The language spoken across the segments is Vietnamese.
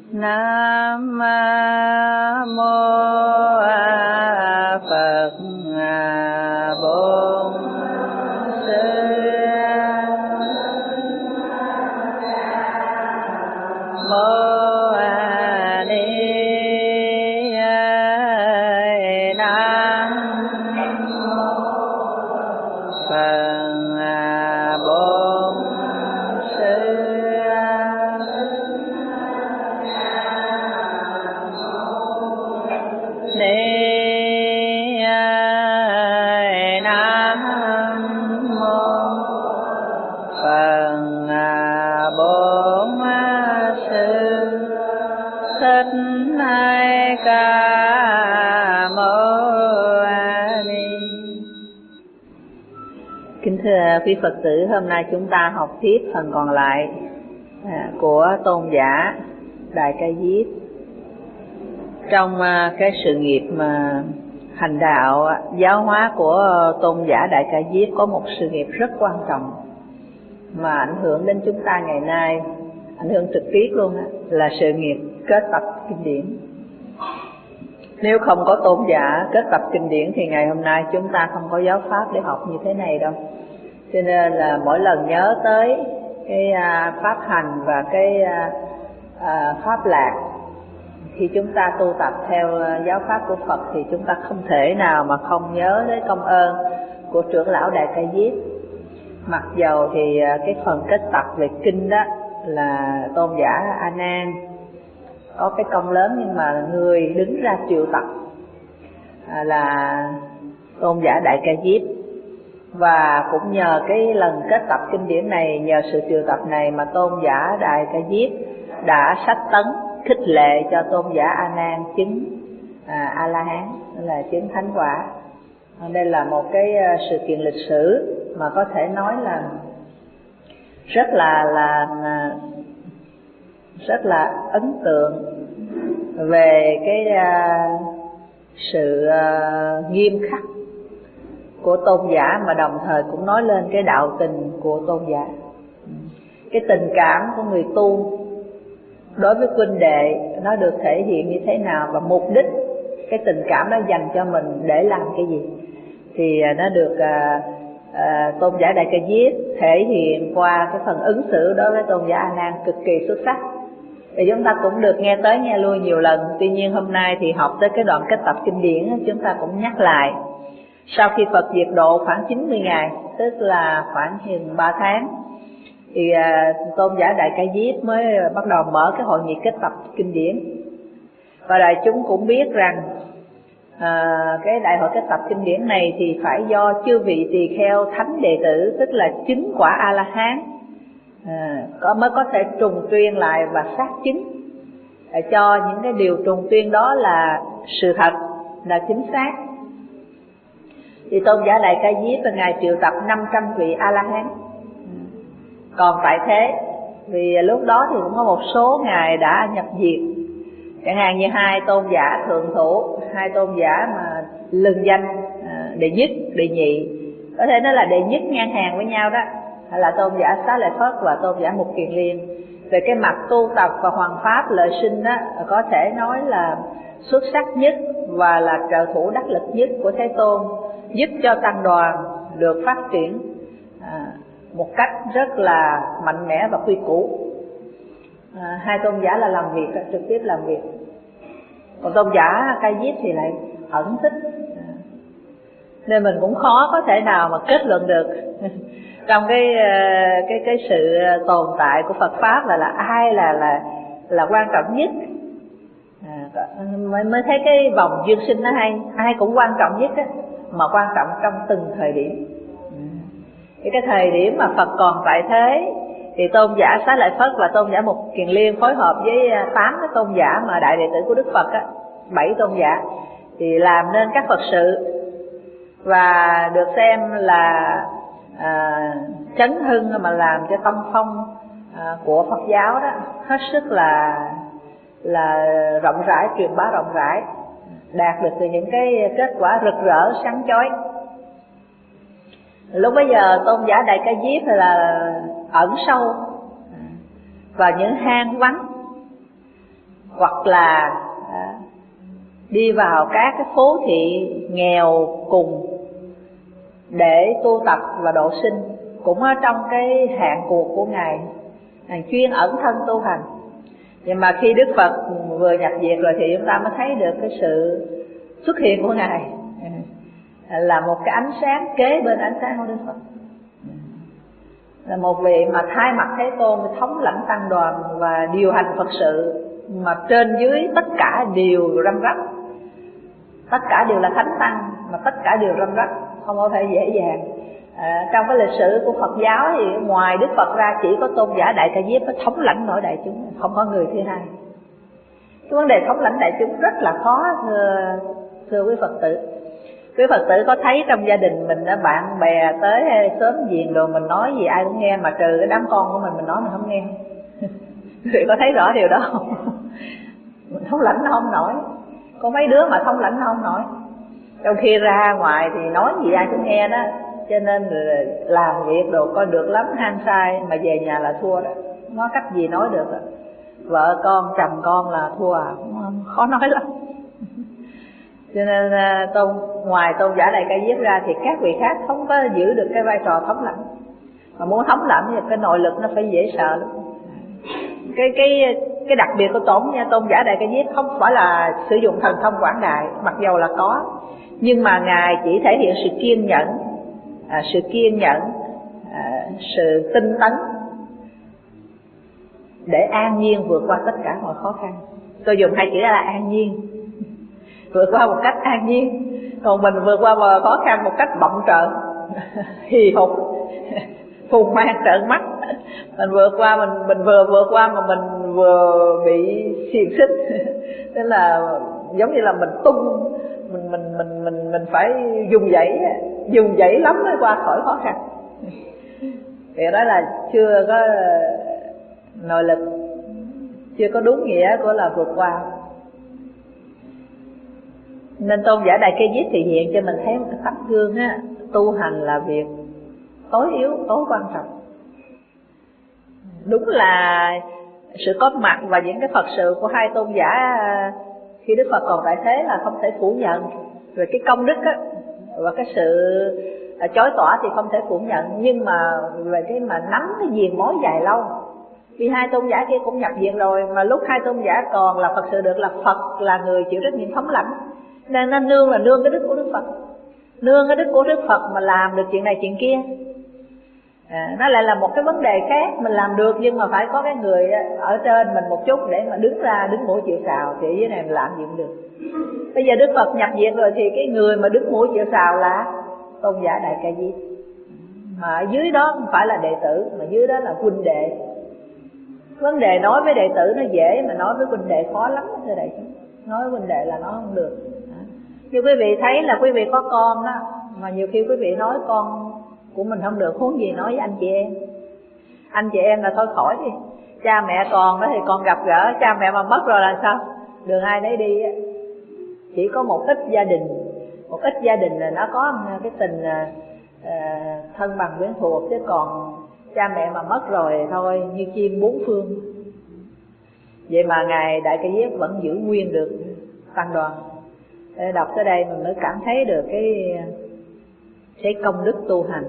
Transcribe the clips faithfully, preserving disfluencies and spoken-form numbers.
Nam mô Phật Bổn Sư Mô Ni Nam Phật Bổn Sư Ni Nam Mô Phật Bổn Sư Thích Ca Mâu Ni. Kính thưa quý Phật tử, hôm nay chúng ta học tiếp phần còn lại của tôn giả Đại Ca Diếp. Trong cái sự nghiệp mà hành đạo, giáo hóa của tôn giả Đại Ca Diếp có một sự nghiệp rất quan trọng mà ảnh hưởng đến chúng ta ngày nay, ảnh hưởng trực tiếp luôn á, là sự nghiệp kết tập kinh điển. Nếu không có tôn giả kết tập kinh điển thì ngày hôm nay chúng ta không có giáo pháp để học như thế này đâu. Cho nên là mỗi lần nhớ tới cái pháp hành và cái pháp lạc, khi chúng ta tu tập theo giáo pháp của Phật thì chúng ta không thể nào mà không nhớ tới công ơn của trưởng lão Đại Ca Diếp. Mặc dầu thì cái phần kết tập về kinh đó là tôn giả A Nan có cái công lớn, nhưng mà người đứng ra triệu tập là tôn giả Đại Ca Diếp. Và cũng nhờ cái lần kết tập kinh điển này, nhờ sự triệu tập này mà tôn giả Đại Ca Diếp đã sách tấn khích lệ cho tôn giả A Nan chứng à, A La Hán, là chứng thánh quả. Đây là một cái sự kiện lịch sử mà có thể nói là rất là là rất là ấn tượng về cái uh, sự uh, nghiêm khắc của tôn giả, mà đồng thời cũng nói lên cái đạo tình của tôn giả, cái tình cảm của người tu đối với huynh đệ nó được thể hiện như thế nào, và mục đích cái tình cảm đó dành cho mình để làm cái gì, thì nó được uh, uh, tôn giả Đại Ca Diếp thể hiện qua cái phần ứng xử đối với tôn giả A Nan cực kỳ xuất sắc. Thì chúng ta cũng được nghe tới nghe lui nhiều lần. Tuy nhiên hôm nay thì học tới cái đoạn kết tập kinh điển, chúng ta cũng nhắc lại. Sau khi Phật diệt độ khoảng chín mươi ngày, tức là khoảng chừng ba tháng, thì uh, tôn giả Đại Ca Diếp mới bắt đầu mở cái hội nghị kết tập kinh điển. Và đại chúng cũng biết rằng uh, cái đại hội kết tập kinh điển này thì phải do chư vị tỳ kheo thánh đệ tử, tức là chứng quả A La Hán, À, có mới có thể trùng tuyên lại và xác chứng để cho những cái điều trùng tuyên đó là sự thật, là chính xác. Thì tôn giả Đại Ca Diếp là ngài triệu tập năm trăm vị A La Hán còn tại thế, vì lúc đó thì cũng có một số ngài đã nhập diệt, chẳng hạn như hai tôn giả thượng thủ, hai tôn giả mà lừng danh à, đệ nhất, đệ nhị, có thể nói là đệ nhất ngang hàng với nhau đó, hay là tôn giả Xá Lợi Phất và tôn giả Mục Kiền Liên. Về cái mặt tu tập và hoàn pháp lợi sinh đó, có thể nói là xuất sắc nhất và là trợ thủ đắc lực nhất của Thế Tôn, giúp cho tăng đoàn được phát triển à, một cách rất là mạnh mẽ và quy củ. à, Hai tôn giả là làm việc, trực tiếp làm việc. Còn tôn giả Ca Diếp thì lại ẩn tích, à, nên mình cũng khó có thể nào mà kết luận được trong cái cái cái sự tồn tại của Phật pháp là là ai là là là quan trọng nhất. À, mới mới thấy cái vòng duyên sinh nó hay, ai cũng quan trọng nhất á, mà quan trọng trong từng thời điểm. Cái cái thời điểm mà Phật còn tại thế thì tôn giả Xá Lợi Phất và tôn giả Mục Kiền Liên phối hợp với tám cái tôn giả mà đại đệ tử của Đức Phật á, bảy tôn giả, thì làm nên các Phật sự và được xem là À, chấn hưng mà làm cho tâm phong à, của Phật giáo đó hết sức là là rộng rãi, truyền bá rộng rãi, đạt được từ những cái kết quả rực rỡ sáng chói. Lúc bấy giờ tôn giả Đại Ca Diếp là ẩn sâu vào những hang vắng, hoặc là à, đi vào các cái phố thị nghèo cùng để tu tập và độ sinh, cũng ở trong cái hạn cuộc của Ngài. Ngài chuyên ẩn thân tu hành. Nhưng mà khi Đức Phật vừa nhập diệt rồi thì chúng ta mới thấy được cái sự xuất hiện của Ngài là một cái ánh sáng kế bên ánh sáng của Đức Phật, là một vị mà thay mặt Thế Tôn thống lãnh tăng đoàn và điều hành Phật sự, mà trên dưới tất cả đều răm rắp, tất cả đều là thánh tăng, mà tất cả đều răm rắp, không có thể dễ dàng. À, trong cái lịch sử của Phật giáo thì ngoài Đức Phật ra chỉ có Tôn giả Đại Ca Diếp mới thống lãnh nổi đại chúng, không có người thứ hai. Cái vấn đề thống lãnh đại chúng rất là khó, thưa, thưa quý Phật tử. Quý Phật tử có thấy trong gia đình mình đó, bạn bè tới sớm giềng rồi mình nói gì ai cũng nghe, mà trừ cái đám con của mình mình nói mình không nghe. Quý vị có thấy rõ điều đó không? Mình thống lãnh nó không nổi, có mấy đứa mà thống lãnh nó không nổi, trong khi ra ngoài thì nói gì ai cũng nghe đó. Cho nên làm việc đồ coi được lắm, hang sai mà về nhà là thua đó, nói cách gì nói được đó. Vợ con chồng con là thua à, khó nói lắm. Cho nên tôn ngoài Tôn giả Đại Ca Diếp ra thì các vị khác không có giữ được cái vai trò thống lãnh. Mà muốn thống lãnh thì cái nội lực nó phải dễ sợ lắm. Cái cái cái đặc biệt của Tôn nha, Tôn giả Đại Ca Diếp không phải là sử dụng thần thông quảng đại, mặc dầu là có, nhưng mà Ngài chỉ thể hiện sự kiên nhẫn, à, sự kiên nhẫn, à, sự tinh tấn để an nhiên vượt qua tất cả mọi khó khăn. Tôi dùng hai chữ là an nhiên, vượt qua một cách an nhiên. Còn mình vượt qua mọi khó khăn một cách bậm trợn, hì hục, phùng mang trợn mắt. Mình vượt qua, mình mình vừa vượt qua mà mình vừa bị xiềng xích. Tức là giống như là mình tung, mình mình mình mình mình phải dùng dãy, dùng dãy lắm mới qua khỏi khó khăn. Thì đó là chưa có nội lực, chưa có đúng nghĩa của là vượt qua. Nên Tôn giả Đại Ca Diếp thì hiện cho mình thấy một cái tấm gương á, tu hành là việc tối yếu, tối quan trọng. Đúng là sự có mặt và những cái Phật sự của hai tôn giả khi Đức Phật còn tại thế là không thể phủ nhận. Về cái công đức á, và cái sự chối tỏ thì không thể phủ nhận. Nhưng mà về cái mà nắm cái viền mối dài lâu, vì hai tôn giả kia cũng nhập viện rồi, mà lúc hai tôn giả còn là Phật sự được là Phật là người chịu trách nhiệm thống lãnh. Nên nó nương là nương cái đức của Đức Phật, nương cái đức của Đức Phật mà làm được chuyện này chuyện kia. À, nó lại là một cái vấn đề khác, mình làm được nhưng mà phải có cái người ở trên mình một chút để mà đứng ra, đứng mũi chịu sào, thì dưới này mình làm gì cũng được. Bây giờ Đức Phật nhập viện rồi thì cái người mà đứng mũi chịu sào là Tôn giả Đại Ca Diếp. Mà ở dưới đó không phải là đệ tử, mà dưới đó là huynh đệ. Vấn đề nói với đệ tử nó dễ, mà nói với huynh đệ khó lắm thưa đại chúng. Nói với huynh đệ là nó không được. Như quý vị thấy là quý vị có con á, mà nhiều khi quý vị nói con của mình không được, huống gì nói với anh chị em. Anh chị em là thôi khỏi đi, cha mẹ còn đó thì còn gặp gỡ, cha mẹ mà mất rồi là sao? Đường ai nấy đi á. Chỉ có một ít gia đình, một ít gia đình là nó có cái tình uh, thân bằng quyến thuộc, chứ còn cha mẹ mà mất rồi thôi như chim bốn phương. Vậy mà Ngài Đại Ca Diếp vẫn giữ nguyên được tăng đoàn. Để đọc tới đây mình mới cảm thấy được cái cái công đức tu hành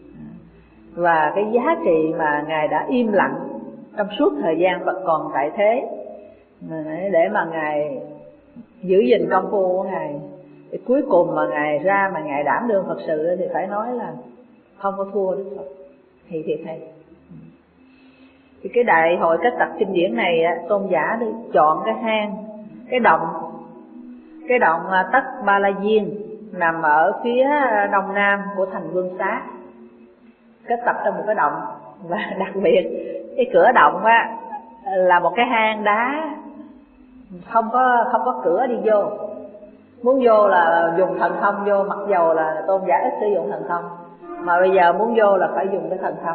và cái giá trị mà Ngài đã im lặng trong suốt thời gian Phật còn tại thế, để mà Ngài giữ gìn công phu của Ngài. Thì cuối cùng mà Ngài ra mà Ngài đảm đương Phật sự thì phải nói là không có thua Đức Phật. Thì thiệt hay. Thì cái đại hội kết tập kinh điển này tôn giả đi chọn cái hang, cái động, cái động Tất Ba La Diên nằm ở phía đông nam của thành Vương Xá, kết tập trong một cái động. Và đặc biệt cái cửa động á là một cái hang đá, không có không có cửa đi vô. Muốn vô là dùng thần thông vô, mặc dầu là tôn giả ít sử dụng thần thông, mà bây giờ muốn vô là phải dùng cái thần thông.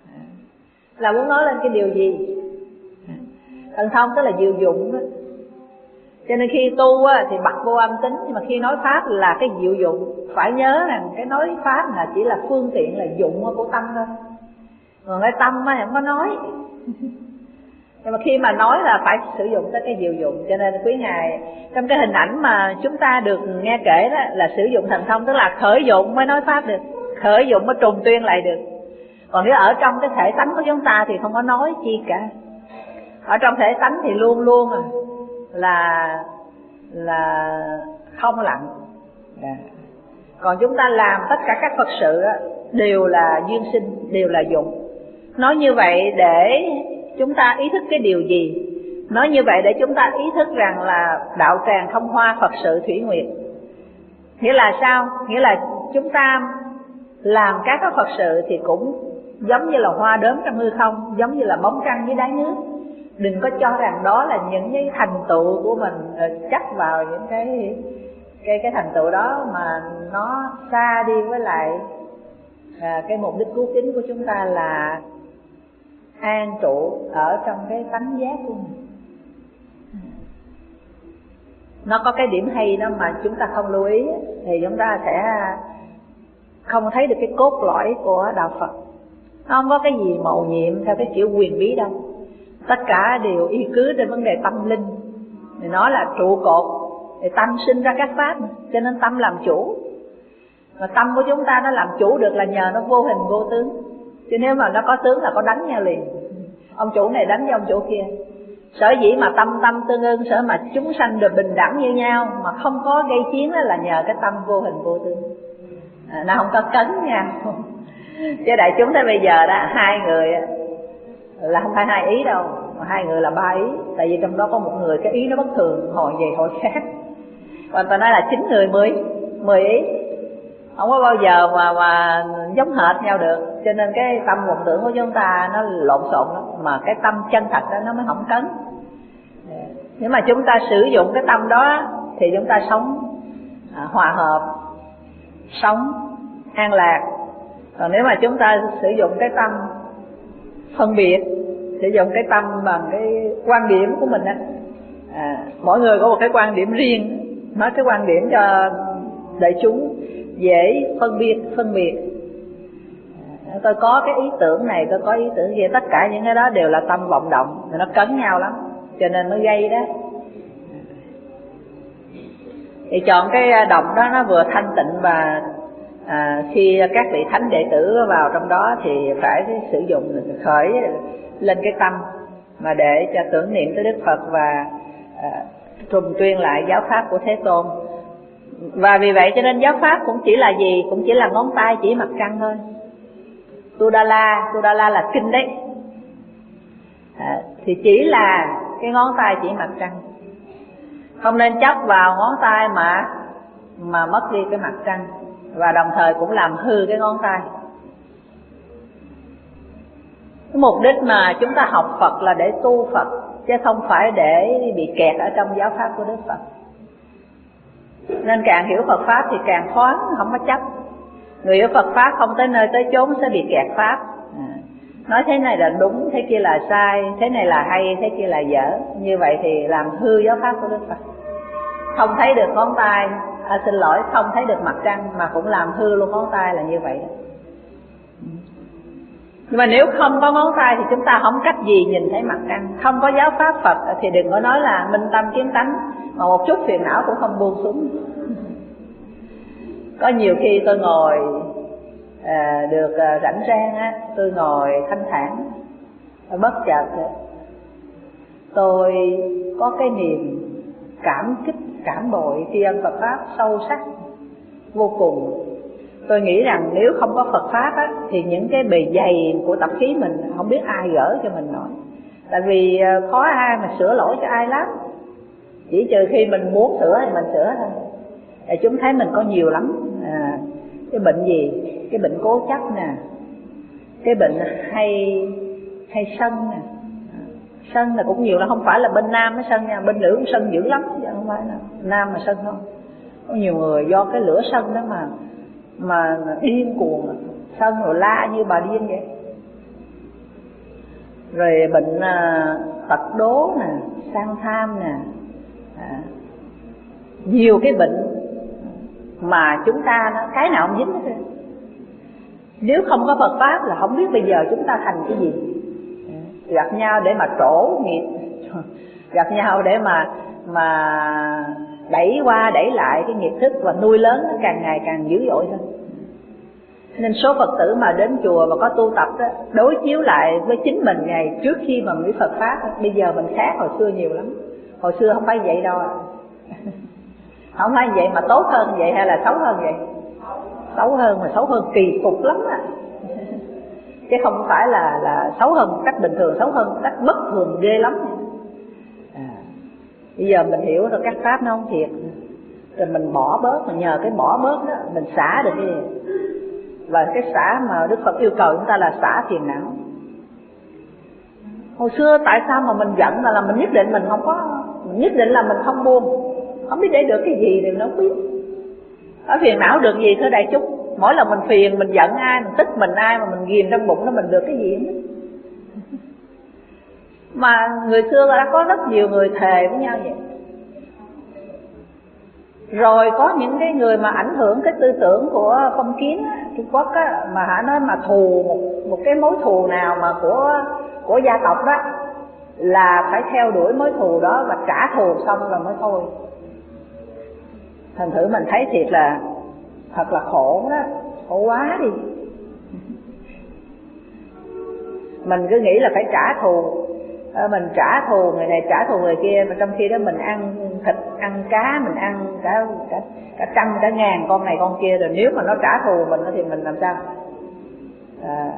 Là muốn nói lên cái điều gì? Thần thông tức là diệu dụng đó. Cho nên khi tu á, thì bật vô âm tính, nhưng mà khi nói pháp là cái diệu dụng. Phải nhớ rằng cái nói pháp là chỉ là phương tiện, là dụng của tâm thôi. Còn cái tâm á, không có nói. Nhưng mà khi mà nói là phải sử dụng tới cái diệu dụng, cho nên quý ngài trong cái hình ảnh mà chúng ta được nghe kể đó là sử dụng thần thông, tức là khởi dụng mới nói pháp được, khởi dụng mới trùng tuyên lại được. Còn nếu ở trong cái thể tánh của chúng ta thì không có nói chi cả. Ở trong thể tánh thì luôn luôn à, là là không lặng. À. Còn chúng ta làm tất cả các Phật sự á, đều là duyên sinh, đều là dụng. Nói như vậy để chúng ta ý thức cái điều gì? Nói như vậy để chúng ta ý thức rằng là đạo tràng Thông Hoa Phật sự Thủy Nguyệt. Nghĩa là sao? Nghĩa là chúng ta làm các cái Phật sự thì cũng giống như là hoa đốm trong hư không, giống như là bóng trăng dưới đáy nước. Đừng có cho rằng đó là những cái thành tựu của mình, chắc vào những cái cái cái thành tựu đó mà nó xa đi với lại à, cái mục đích cứu kính của chúng ta là an trụ ở trong cái tánh giác của mình. Nó có cái điểm hay đó mà chúng ta không lưu ý thì chúng ta sẽ không thấy được cái cốt lõi của đạo Phật. Nó không có cái gì màu nhiệm theo cái kiểu quyền bí đâu. Tất cả đều y cứ trên vấn đề tâm linh. Thì nó là trụ cột, thì tâm sinh ra các pháp, cho nên tâm làm chủ. Mà tâm của chúng ta nó làm chủ được là nhờ nó vô hình vô tướng. Chứ nếu mà nó có tướng là có đánh nhau liền. Ông chủ này đánh với ông chủ kia. Sở dĩ mà tâm tâm tương ưng, sở mà chúng sanh được bình đẳng như nhau mà không có gây chiến đó là nhờ cái tâm vô hình vô tướng. À, nó không có cấn nha. Chứ đại chúng tới bây giờ đó, hai người là không phải hai ý đâu, mà hai người là ba ý. Tại vì trong đó có một người cái ý nó bất thường, hồi vậy hồi khác. Còn ta nói là chín người mười mười ý, không có bao giờ mà mà giống hệt nhau được. Cho nên cái tâm vọng tưởng của chúng ta nó lộn xộn lắm, mà cái tâm chân thật đó nó mới không cấn. Nếu mà chúng ta sử dụng cái tâm đó thì chúng ta sống à, hòa hợp, sống an lạc. Còn nếu mà chúng ta sử dụng cái tâm phân biệt, sử dụng cái tâm bằng cái quan điểm của mình á, à, mỗi người có một cái quan điểm riêng, nói cái quan điểm cho đại chúng dễ phân biệt phân biệt. À, tôi có cái ý tưởng này, tôi có ý tưởng kia, tất cả những cái đó đều là tâm vọng động, nó cấn nhau lắm, cho nên nó gây đó. Thì chọn cái động đó nó vừa thanh tịnh và à, khi các vị thánh đệ tử vào trong đó thì phải sử dụng khởi lên cái tâm mà để cho tưởng niệm tới Đức Phật và à, trùng tuyên lại giáo pháp của Thế Tôn. Và vì vậy cho nên giáo pháp cũng chỉ là gì? Cũng chỉ là ngón tay chỉ mặt trăng thôi. Tudala, Tudala là kinh đấy. À, thì chỉ là cái ngón tay chỉ mặt trăng. Không nên chấp vào ngón tay mà mà mất đi cái mặt trăng, và đồng thời cũng làm hư cái ngón tay. Cái mục đích mà chúng ta học Phật là để tu Phật, chứ không phải để bị kẹt ở trong giáo pháp của Đức Phật. Nên càng hiểu Phật Pháp thì càng thoáng, không có chấp. Người hiểu Phật Pháp không tới nơi tới chốn sẽ bị kẹt Pháp. À, nói thế này là đúng, thế kia là sai, thế này là hay, thế kia là dở. Như vậy thì làm hư giáo pháp của Đức Phật. Không thấy được ngón tay, à, xin lỗi, không thấy được mặt trăng mà cũng làm hư luôn ngón tay, là như vậy đó. Nhưng mà nếu không có ngón tay thì chúng ta không cách gì nhìn thấy mặt trăng. Không có giáo pháp Phật thì đừng có nói là minh tâm kiến tánh, mà một chút phiền não cũng không buông xuống. Có nhiều khi tôi ngồi à, được à, rảnh rang á, tôi ngồi thanh thản, bất chợt tôi có cái niềm cảm kích, cảm bội tri ân Phật Pháp sâu sắc vô cùng. Tôi nghĩ rằng nếu không có Phật Pháp á, thì những cái bề dày của tập khí mình không biết ai gỡ cho mình nổi. Tại vì khó ai mà sửa lỗi cho ai lắm. Chỉ trừ khi mình muốn sửa thì mình sửa thôi. Để chúng thấy mình có nhiều lắm. À, cái bệnh gì? Cái bệnh cố chấp nè, cái bệnh hay hay sân nè. Sân là cũng nhiều, là không phải là bên nam mới sân nha, bên nữ cũng sân dữ lắm, chứ không phải là nam mà sân không. Có nhiều người do cái lửa sân đó mà mà điên cuồng, sân rồi la như bà điên vậy. Rồi bệnh à, tật đố nè, sang tham nè, à, nhiều cái bệnh mà chúng ta nó, cái nào không dính hết. Nếu không có Phật Pháp là không biết bây giờ chúng ta thành cái gì. gặp nhau để mà trổ nghiệp, gặp nhau để mà mà đẩy qua đẩy lại cái nghiệp thức và nuôi lớn nó càng ngày càng dữ dội hơn. Nên số Phật tử mà đến chùa và có tu tập đó, đối chiếu lại với chính mình ngày trước khi mà mới Phật Pháp đó, bây giờ mình khác hồi xưa nhiều lắm. Hồi xưa không phải vậy đâu, không phải vậy mà tốt hơn vậy hay là xấu hơn vậy? Xấu hơn, mà xấu hơn kỳ cục lắm á, chứ không phải là là xấu hơn một cách bình thường, xấu hơn một cách bất thường ghê lắm. À, bây giờ mình hiểu rồi các pháp nó không thiệt, rồi mình bỏ bớt, mình nhờ cái bỏ bớt đó mình xả được cái. Và cái xả mà Đức Phật yêu cầu chúng ta là xả phiền não. Hồi xưa tại sao mà mình giận là, là mình nhất định mình không có, mình nhất định là mình không buông, không biết để được cái gì thì nó không biết. Ở phiền não được gì thưa đại chúng? Mỗi lần mình phiền, mình giận ai, mình tức mình ai mà mình ghìm trong bụng nó mình được cái gì hết. Mà người xưa đã có rất nhiều người thề với nhau vậy. Rồi có những cái người mà ảnh hưởng cái tư tưởng của phong kiến á, Trung Quốc á, mà hả nói mà thù một, một cái mối thù nào mà của của gia tộc đó là phải theo đuổi mối thù đó và trả thù xong rồi mới thôi. Thành thử mình thấy thiệt là thật là khổ đó, khổ quá đi. Mình cứ nghĩ là phải trả thù, mình trả thù người này trả thù người kia, mà trong khi đó mình ăn thịt, ăn cá, mình ăn cả cả cả trăm cả ngàn con này con kia, rồi nếu mà nó trả thù mình thì mình làm sao? À,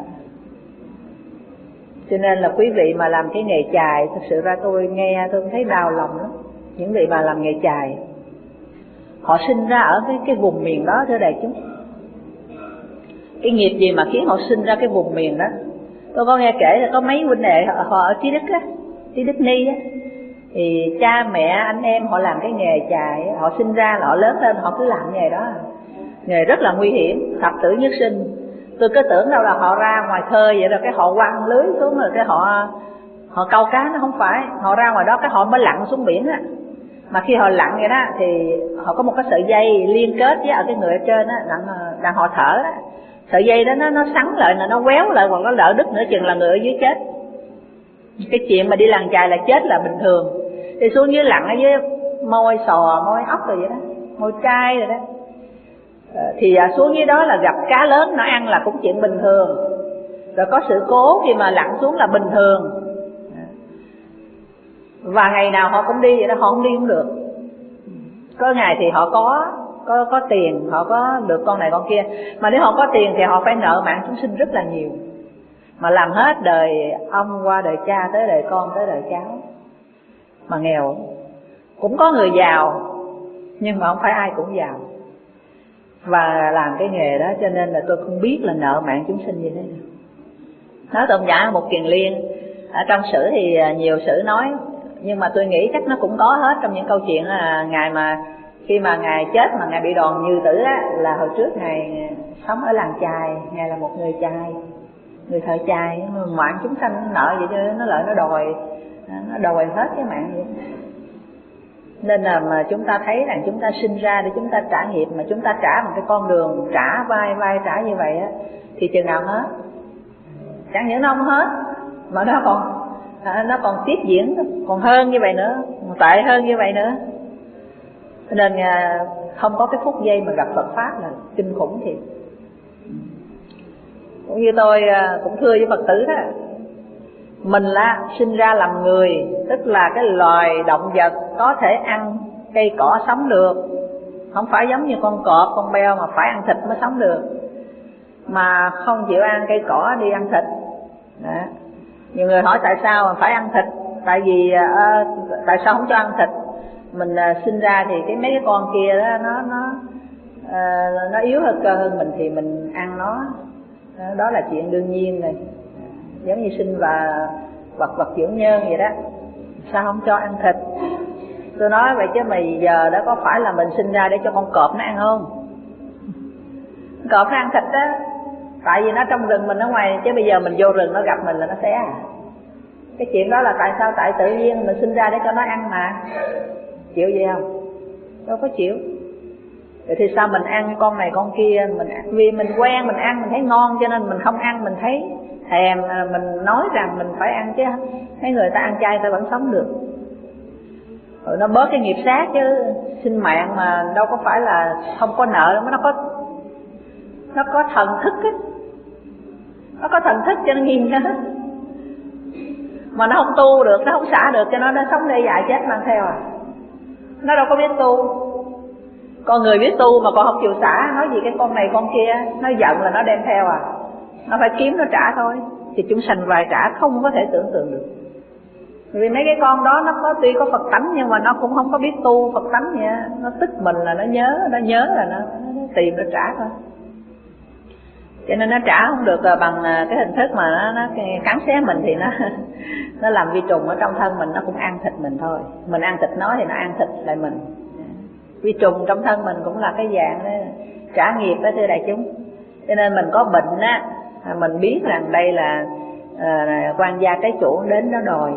cho nên là quý vị mà làm cái nghề chài, thật sự ra tôi nghe tôi thấy đau lòng lắm. Những vị mà làm nghề chài, họ sinh ra ở cái cái vùng miền đó thưa đại chúng. Cái nghiệp gì mà khiến họ sinh ra cái vùng miền đó? Tôi có nghe kể là có mấy huynh đệ họ, họ ở Trí Đức á, Trí Đức Ni á, thì cha mẹ anh em họ làm cái nghề chài, họ sinh ra là họ lớn lên họ cứ làm nghề đó, nghề rất là nguy hiểm, thập tử nhất sinh. Tôi cứ tưởng đâu là họ ra ngoài khơi vậy rồi cái họ quăng lưới xuống rồi cái họ họ câu cá, nó không phải, họ ra ngoài đó cái họ mới lặn xuống biển á. Mà khi họ lặn vậy đó thì họ có một cái sợi dây liên kết với ở cái người ở trên á, đang, đang họ thở á. Sợi dây đó nó nó sắn lại, là nó quéo lại, còn nó lỡ đứt nữa chừng là người ở dưới chết. Cái chuyện mà đi làng chài là chết là bình thường. Thì xuống dưới lặn ở dưới môi sò, môi ốc rồi vậy đó, môi trai rồi đó. Thì xuống dưới đó là gặp cá lớn nó ăn là cũng chuyện bình thường. Rồi có sự cố khi mà lặn xuống là bình thường. Và ngày nào họ cũng đi vậy đó, họ không đi cũng được. Có ngày thì họ có có có tiền, họ có được con này con kia. Mà nếu họ có tiền thì họ phải nợ mạng chúng sinh rất là nhiều. Mà làm hết đời ông qua đời cha, tới đời con, tới đời cháu. Mà nghèo. Cũng có người giàu, nhưng mà không phải ai cũng giàu. Và làm cái nghề đó cho nên là tôi không biết là nợ mạng chúng sinh như thế nào. Nói Tôn giả một kiền liên, ở trong sử thì nhiều sử nói, nhưng mà tôi nghĩ chắc nó cũng có hết trong những câu chuyện là Ngài mà khi mà Ngài chết mà Ngài bị đòn Như Tử á, là hồi trước Ngài sống ở làng chài, Ngài là một người chài, người thợ chài, mạng chúng sanh nợ vậy cho nó lợi nó đòi, nó đòi hết cái mạng vậy. Nên là mà chúng ta thấy rằng chúng ta sinh ra để chúng ta trả nghiệp, mà chúng ta trả một cái con đường trả vai vai trả như vậy á, thì chừng nào hết? Chẳng những nó không hết mà nó còn nó còn tiếp diễn, còn hơn như vậy nữa, còn tệ hơn như vậy nữa. Nên không có cái phút giây mà gặp Phật Pháp là kinh khủng thiệt. Cũng như tôi cũng thưa với Phật tử đó, mình là sinh ra làm người, tức là cái loài động vật có thể ăn cây cỏ sống được, không phải giống như con cọp, con beo mà phải ăn thịt mới sống được, mà không chịu ăn cây cỏ đi ăn thịt. Đó. Nhiều người hỏi tại sao mà phải ăn thịt, tại vì à, tại sao không cho ăn thịt? Mình à, sinh ra thì cái mấy cái con kia đó nó nó à, nó yếu hơn cơ hơn mình thì mình ăn nó, đó là chuyện đương nhiên rồi. Giống như sinh và vật vật dưỡng nhân vậy đó, sao không cho ăn thịt? Tôi nói vậy chứ mày giờ đó có phải là mình sinh ra để cho con cọp nó ăn không? Cọp nó ăn thịt đó, tại vì nó trong rừng mình ở ngoài, chứ bây giờ mình vô rừng nó gặp mình là nó xé à. Cái chuyện đó là tại sao? Tại tự nhiên mình sinh ra để cho nó ăn mà. Chịu vậy không? Đâu có chịu. Vậy thì sao mình ăn con này con kia, mình vì mình quen mình ăn mình thấy ngon cho nên mình không ăn mình thấy thèm, mình nói rằng mình phải ăn chứ mấy người ta ăn chay ta vẫn sống được. Rồi nó bớt cái nghiệp sát chứ, sinh mạng mà đâu có phải là không có nợ đâu, nó có nó có thần thức á, nó có thần thức cho nó nghiêm hết. Mà nó không tu được, nó không xả được cho nó nó sống để dại chết mang theo à. Nó đâu có biết tu. Con người biết tu mà còn không chịu xả, nói gì cái con này con kia, nó giận là nó đem theo à. Nó phải kiếm nó trả thôi. Thì chúng sanh vài trả không có thể tưởng tượng được. Vì mấy cái con đó nó có tuy có Phật tánh nhưng mà nó cũng không có biết tu Phật tánh vậy. Nó tức mình là nó nhớ, nó nhớ là nó, nó tìm nó trả thôi. Cho nên nó trả không được bằng cái hình thức mà nó, nó cắn xé mình thì nó nó làm vi trùng ở trong thân mình, nó cũng ăn thịt mình thôi. Mình ăn thịt nó thì nó ăn thịt lại mình. Vi trùng trong thân mình cũng là cái dạng đó, trả nghiệp đó thưa đại chúng. Cho nên mình có bệnh á, mình biết rằng đây là à, quan gia cái chủ đến nó đòi.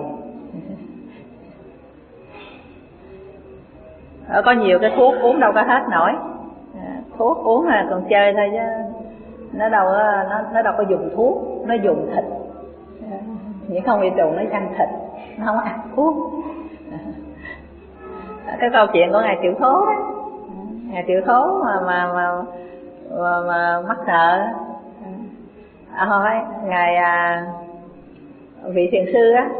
Có nhiều cái thuốc uống đâu có hết nổi, à, thuốc uống là còn chơi thôi chứ nó đâu có, nó, nó đâu có dùng thuốc, nó dùng thịt. À, những con vi trùng nó ăn thịt, nó không ăn thuốc. À, cái câu chuyện của ngài Triệu Thố đó, ngài Triệu Thố mà mà mà, mà, mà mắc nợ. À, thôi ngài à, vị thiền sư á,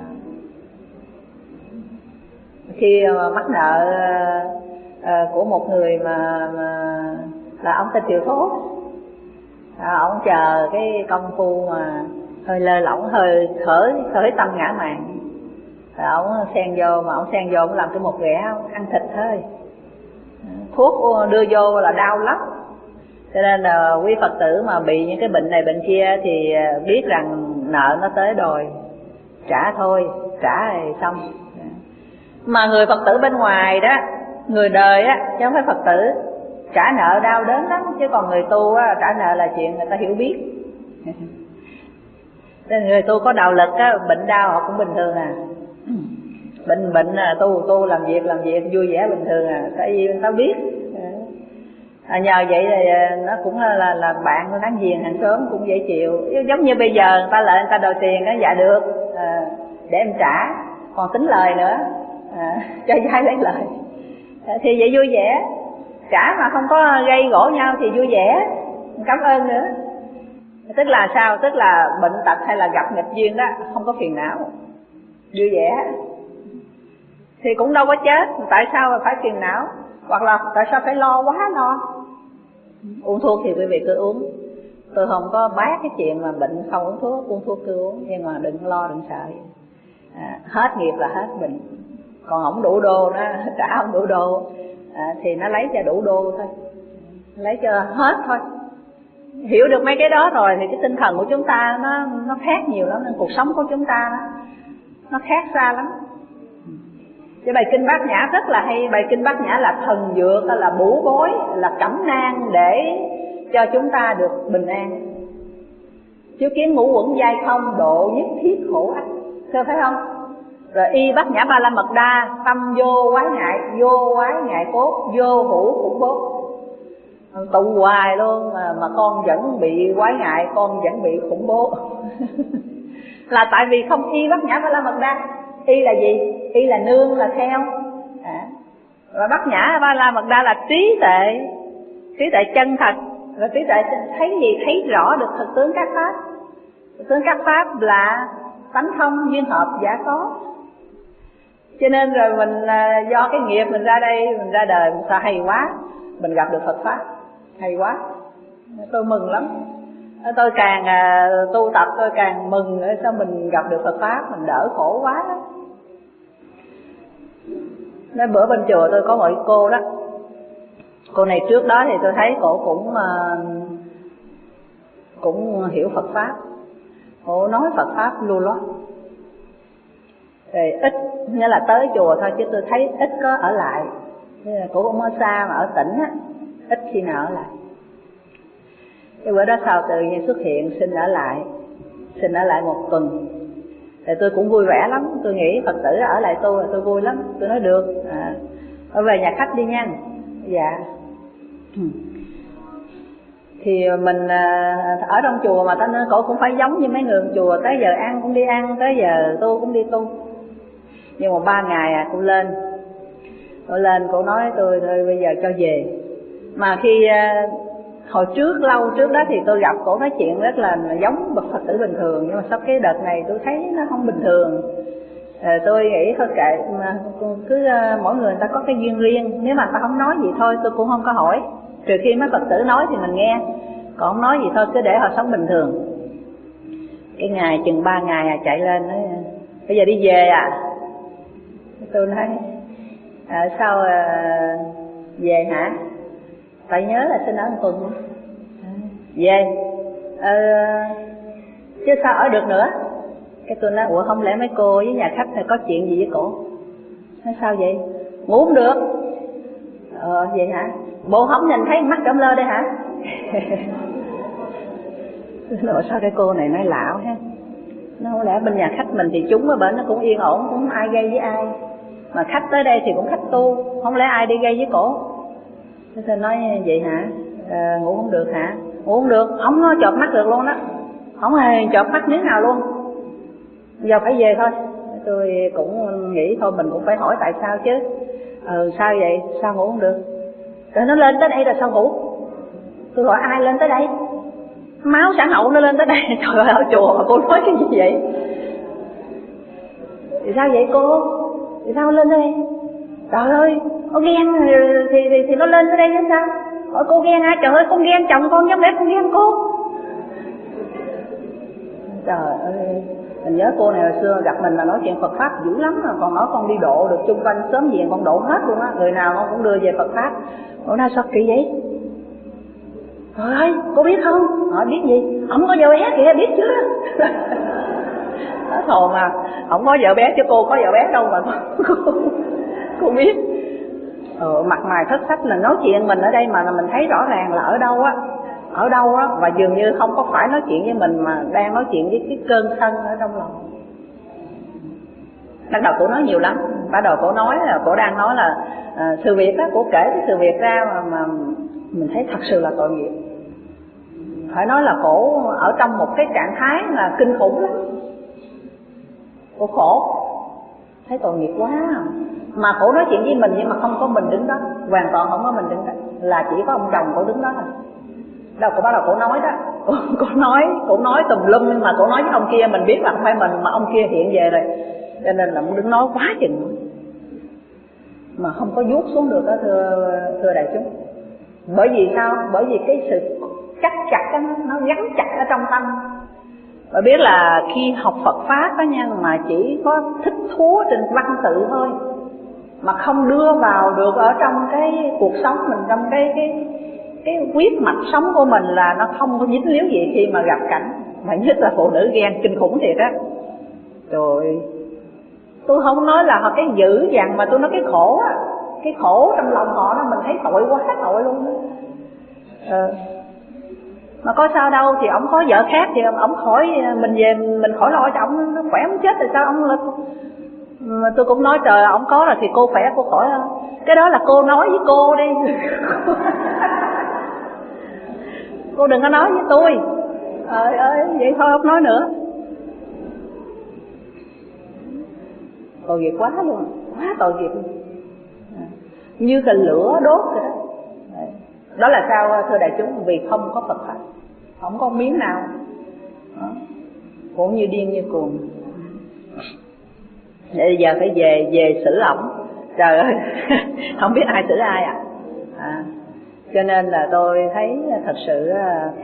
khi mà mắc nợ à, của một người mà, mà là ông tên Triệu Thố, à, ông chờ cái công phu mà hơi lơ lỏng, hơi khởi khởi tâm ngã mạn, à, ông xen vô, mà ông xen vô ông làm cái một ghẻ ăn thịt thôi, thuốc đưa vô là đau lắm. Cho nên là quý Phật tử mà bị những cái bệnh này bệnh kia thì biết rằng nợ nó tới đòi, trả thôi, trả rồi xong. Mà người Phật tử bên ngoài đó, người đời á, chứ không phải Phật tử, trả nợ đau đớn lắm. Chứ còn người tu á, trả nợ là chuyện người ta hiểu biết. Nên người tu có đạo lực á, bệnh đau họ cũng bình thường à. Bệnh bệnh à, tu tu làm việc làm việc vui vẻ bình thường à, tại vì người ta biết. À, nhờ vậy thì nó cũng là là, là bạn láng giềng hàng xóm cũng dễ chịu. Giống như bây giờ người ta lợi người ta đòi tiền đó, dạ được, à, để em trả, còn tính lời nữa, à, cho vay lấy lời, à, thì vậy vui vẻ. Trả mà không có gây gỗ nhau thì vui vẻ, cảm ơn nữa. Tức là sao? Tức là bệnh tật hay là gặp nghịch duyên đó không có phiền não, vui vẻ. Thì cũng đâu có chết, tại sao phải phiền não? Hoặc là tại sao phải lo quá lo? Uống thuốc thì quý vị cứ uống. Tôi không có bác cái chuyện mà bệnh không uống thuốc, uống thuốc cứ uống. Nhưng mà đừng lo, đừng sợ, à, hết nghiệp là hết bệnh. Còn ổng đủ đô nó trả không đủ đô, à, thì nó lấy cho đủ đô thôi, lấy cho hết thôi. Hiểu được mấy cái đó rồi thì cái tinh thần của chúng ta nó nó khác nhiều lắm, nên cuộc sống của chúng ta nó, nó khác xa lắm. Cái bài kinh Bát Nhã rất là hay. Bài kinh Bát Nhã là thần dược, là bủ bối, là cẩm nang để cho chúng ta được bình an. Chiếu kiến ngũ uẩn giai không, độ nhất thiết khổ ách, thưa phải không? Rồi y Bát Nhã Ba La Mật Đa, tâm vô quái ngại, vô quái ngại cốt, vô hữu khủng bố. Tụ hoài luôn mà, mà con vẫn bị quái ngại, con vẫn bị khủng bố. Là tại vì không y Bát Nhã Ba La Mật Đa. Y là gì? Y là nương, là theo, à. Và Bát Nhã Ba La Mật Đa là trí tuệ, trí tuệ chân thật. Rồi trí tuệ thấy gì? Thấy rõ được thực tướng các pháp. Thực tướng các pháp là tánh thông duyên hợp giả có. Cho nên rồi mình do cái nghiệp mình ra đây, mình ra đời mình sao hay quá, mình gặp được Phật pháp, hay quá. Tôi mừng lắm. Tôi càng tu tập tôi càng mừng, sao mình gặp được Phật pháp, mình đỡ khổ quá đó. Nên bữa bên chùa tôi có một cô đó, cô này trước đó thì tôi thấy cổ cũng cũng hiểu Phật pháp, cổ nói Phật pháp lưu loát, rồi ít, nghĩa là tới chùa thôi chứ tôi thấy ít có ở lại. Cổ cũng ở xa mà ở tỉnh á, ít khi nào ở lại. Cái bữa đó sau tự nhiên xuất hiện xin ở lại, xin ở lại một tuần. Thì tôi cũng vui vẻ lắm, tôi nghĩ Phật tử ở lại tôi tôi vui lắm. Tôi nói được, à, ở về nhà khách đi nha. Dạ. Thì mình ở trong chùa mà ta nói cổ cũng phải giống như mấy người chùa, tới giờ ăn cũng đi ăn, tới giờ tu cũng đi tu. Nhưng mà ba ngày à, cô lên Cô lên cô nói tôi thôi bây giờ cho về. Mà khi hồi trước lâu trước đó thì tôi gặp cổ nói chuyện rất là giống bậc Phật tử bình thường, nhưng mà sau cái đợt này tôi thấy nó không bình thường. À, tôi nghĩ thôi kệ, mà cứ mỗi người người ta có cái duyên riêng, nếu mà ta không nói gì thôi tôi cũng không có hỏi, trừ khi mấy Phật tử nói thì mình nghe, còn không nói gì thôi cứ để họ sống bình thường. Cái ngày chừng ba ngày à, chạy lên nói bây giờ đi về à. Tôi nói à, sao à, về hả? Phải nhớ là xin ở một tuần. Về à, chứ sao ở được nữa. Cái tôi nói ủa không lẽ mấy cô với nhà khách này có chuyện gì với cổ? Nói sao vậy? Ngủ không được. Ờ vậy hả? Bộ không nhìn thấy mắt trộm lơ đây hả? Nói sao cái cô này nói lạo ha. Nó không lẽ bên nhà khách mình thì chúng ở bên nó cũng yên ổn, cũng không ai gây với ai, mà khách tới đây thì cũng khách tu, không lẽ ai đi gây với cổ. Thế tôi nói vậy hả? À, ngủ không được hả? Ngủ không được, không có chợp mắt được luôn đó, không hề chợp mắt miếng nào luôn. Giờ phải về thôi. Tôi cũng nghĩ thôi mình cũng phải hỏi tại sao chứ. Ừ sao vậy? Sao ngủ không được? Rồi nó lên tới đây là sao ngủ? Tôi hỏi ai lên tới đây? Máu sản hậu nó lên tới đây. Trời ơi ở chùa mà cô nói cái gì vậy? Thì sao vậy cô? Thì sao lên tới đây? Trời ơi, có ghen thì, thì, thì, thì nó lên tới đây chứ sao? Hỏi cô ghen hả? Trời ơi con ghen chồng con giống lẽ con ghen cô. Trời ơi, mình nhớ cô này hồi xưa gặp mình là nói chuyện Phật Pháp dữ lắm mà, còn nói con đi độ được chung quanh sớm gì con độ hết luôn á, người nào con cũng đưa về Phật Pháp. Cô nói sao kỳ vậy? Trời ơi, cô biết không? Họ biết gì? Không có vợ bé kìa, biết chưa? Nói thồn mà, không có vợ bé chứ cô có vợ bé đâu mà cô, cô biết. Ờ, mặt mày thất sách là nói chuyện mình ở đây mà mình thấy rõ ràng là ở đâu á, ở đâu á, và dường như không có phải nói chuyện với mình mà đang nói chuyện với cái cơn sân ở trong lòng. Ban đầu cổ nói nhiều lắm, bắt đầu cổ nói là cổ đang nói là à, sự việc á, cổ kể cái sự việc ra mà, mà mình thấy thật sự là tội nghiệp. Phải nói là cổ ở trong một cái trạng thái là kinh khủng lắm. Cổ khổ, thấy tội nghiệp quá. Mà cổ nói chuyện với mình nhưng mà không có mình đứng đó, hoàn toàn không có mình đứng đó, là chỉ có ông chồng cổ đứng đó thôi. Đâu cổ bắt đầu cổ nói đó, cổ, cổ nói, cổ nói tùm lum, nhưng mà cổ nói với ông kia mình biết là không phải mình, mà ông kia hiện về rồi, cho nên là muốn đứng nói quá chừng mà không có vuốt xuống được đó thưa thưa đại chúng. Bởi vì sao? Bởi vì cái sự chắc chặt đó, nó gắn chặt ở trong tâm. Và biết là khi học Phật Pháp đó nha, mà chỉ có thích thú trên văn tự thôi, mà không đưa vào được ở trong cái cuộc sống mình, trong cái cái cái huyết mạch sống của mình, là nó không có dính líu gì khi mà gặp cảnh. Mà nhất là phụ nữ ghen kinh khủng thiệt á. Rồi tôi không nói là họ cái dữ dằn, mà tôi nói cái khổ á, cái khổ trong lòng họ đó mình thấy tội quá tội luôn đó. Ờ. Mà có sao đâu, thì ông có vợ khác thì ông khỏi, mình về mình khỏi lo cho ông, nó khỏe muốn chết rồi sao ông là... Mà tôi cũng nói trời ông có rồi thì cô khỏe cô khỏi không? Cái đó là cô nói với cô đi. Cô đừng có nói với tôi. Trời ơi vậy thôi không nói nữa. Tội nghiệp quá luôn, quá tội nghiệp luôn. Như cái lửa đốt rồi đó. Đó là sao thưa đại chúng? Vì không có Phật Pháp, không có miếng nào đó. Cũng như điên như cuồng. Bây giờ phải về về xử ổng. Trời ơi, không biết ai xử ai à. à Cho nên là tôi thấy thật sự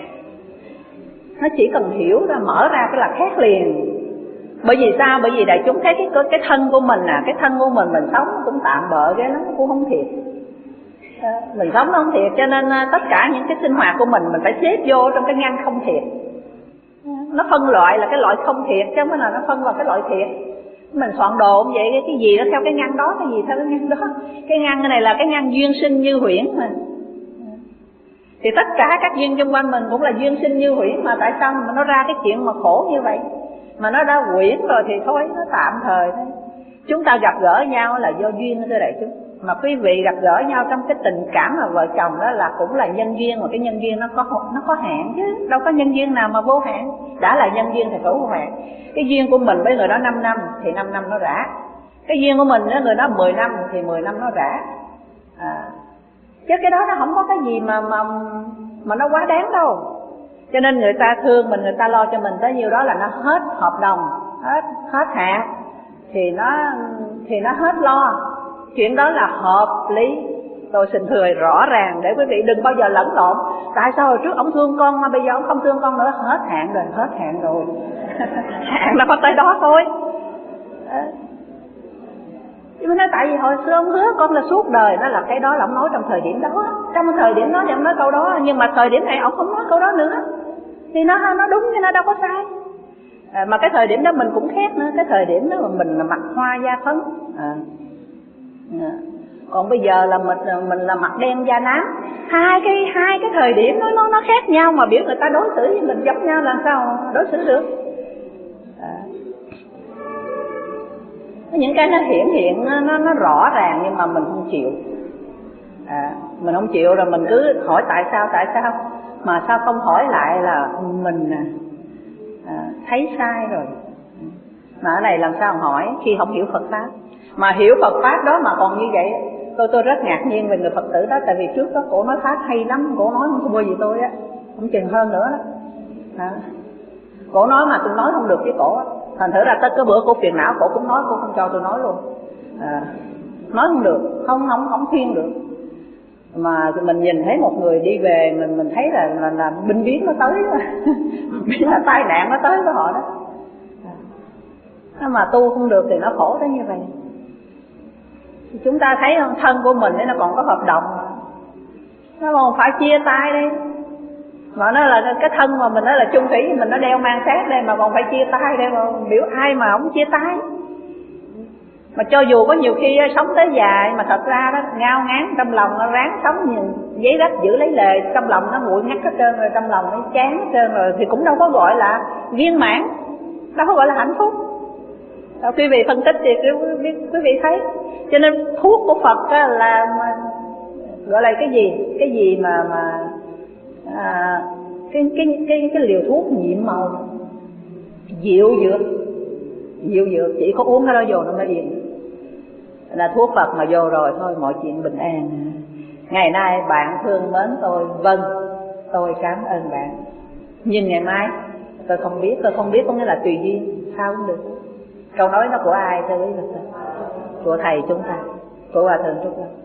nó chỉ cần hiểu ra, mở ra cái là khác liền. Bởi vì sao? Bởi vì đại chúng thấy cái cái thân của mình à, cái thân của mình mình sống cũng tạm bợ cái nó cũng không thiệt. Mình sống nó không thiệt, cho nên tất cả những cái sinh hoạt của mình mình phải xếp vô trong cái ngăn không thiệt. Nó phân loại là cái loại không thiệt chứ không phải là nó phân vào cái loại thiệt. Mình soạn đồ cũng vậy, cái, cái gì nó theo cái ngăn đó, cái gì theo cái ngăn đó. Cái ngăn này là cái ngăn duyên sinh như huyễn mà. Thì tất cả các duyên xung quanh mình cũng là duyên sinh như huyễn, mà tại sao mà nó ra cái chuyện mà khổ như vậy? Mà nó đã huyễn rồi thì thôi, nó tạm thời thôi. Chúng ta gặp gỡ nhau là do duyên thưa đại chúng. Mà quý vị gặp gỡ nhau trong cái tình cảm mà vợ chồng đó là cũng là nhân duyên, mà cái nhân duyên nó có nó có hạn chứ, đâu có nhân duyên nào mà vô hạn. Đã là nhân duyên thì phải vô hạn. Cái duyên của mình với người đó năm năm thì năm năm nó rã. Cái duyên của mình với người đó mười năm thì mười năm nó rã. À, chứ cái đó nó không có cái gì mà mà mà nó quá đáng đâu. Cho nên người ta thương mình, người ta lo cho mình tới nhiêu đó là nó hết hợp đồng, hết hết hạn thì nó thì nó hết lo. Chuyện đó là hợp lý. Tôi xin thừa rõ ràng để quý vị đừng bao giờ lẫn lộn. Tại sao hồi trước ông thương con mà bây giờ ông không thương con nữa? Hết hạn rồi, hết hạn rồi. Hạn nó có tới đó thôi. Nhưng mà nói tại vì hồi xưa ông hứa con là suốt đời, đó là cái đó là ông nói trong thời điểm đó. Trong thời điểm đó thì ông nói câu đó, nhưng mà thời điểm này ông không nói câu đó nữa. Thì nó nó đúng chứ nó đâu có sai. À, mà cái thời điểm đó mình cũng khác nữa. Cái thời điểm đó mà mình là mặt hoa da phấn. À. À. Còn bây giờ là mình mình là mặt đen da nám. Hai cái hai cái thời điểm nó nó nó khác nhau mà biểu người ta đối xử với mình giống nhau làm sao đối xử được? À. Những cái nó hiển hiện nó nó rõ ràng nhưng mà mình không chịu. À, mình không chịu rồi mình cứ hỏi tại sao tại sao mà sao không hỏi lại là mình à, thấy sai rồi. Mà ở này làm sao hỏi khi không hiểu Phật pháp. Mà hiểu Phật pháp đó mà còn như vậy, tôi tôi rất ngạc nhiên về người Phật tử đó. Tại vì trước đó cổ nói pháp hay lắm, cổ nói không có gì tôi á, không chừng hơn nữa đó. À, cổ nói mà tôi nói không được với cổ á. Thành thử ra tới cái bữa cổ phiền não cổ cũng nói, cổ không cho tôi nói luôn. À, nói không được, không không không khuyên được. Mà mình nhìn thấy một người đi về mình mình thấy là là, là binh biến nó tới bây là tai nạn nó tới với họ đó. À, mà tu không được thì nó khổ tới như vậy. Chúng ta thấy không, thân của mình ấy nó còn có hợp đồng mà. Nó còn phải chia tay đi. Mà nó là cái thân mà mình nói là chung thủy, mình nó đeo mang sát đây mà còn phải chia tay đây mà biểu ai mà không chia tay. Mà cho dù có nhiều khi sống tới dài mà thật ra đó ngao ngán trong lòng nó ráng sống như giấy rách giữ lấy lề, trong lòng nó nguội ngắt hết trơn rồi, trong lòng nó chán hết trơn rồi thì cũng đâu có gọi là viên mãn, đâu có gọi là hạnh phúc. Đó, quý vị phân tích thì quý vị, quý vị thấy. Cho nên thuốc của Phật là mà, gọi là cái gì cái gì mà mà à, cái cái cái cái liều thuốc nhiệm màu, diệu dược, diệu dược chỉ có uống cái đó vô nó mới điên. Là thuốc Phật mà vô rồi thôi mọi chuyện bình an. Ngày nay bạn thương mến tôi, vâng tôi cảm ơn bạn, nhưng ngày mai tôi không biết. Tôi không biết có nghĩa là tùy duyên, sao cũng được. Câu nói nó của ai thưa quý vị? Của thầy chúng ta, của Hòa Thượng Trúc Lâm.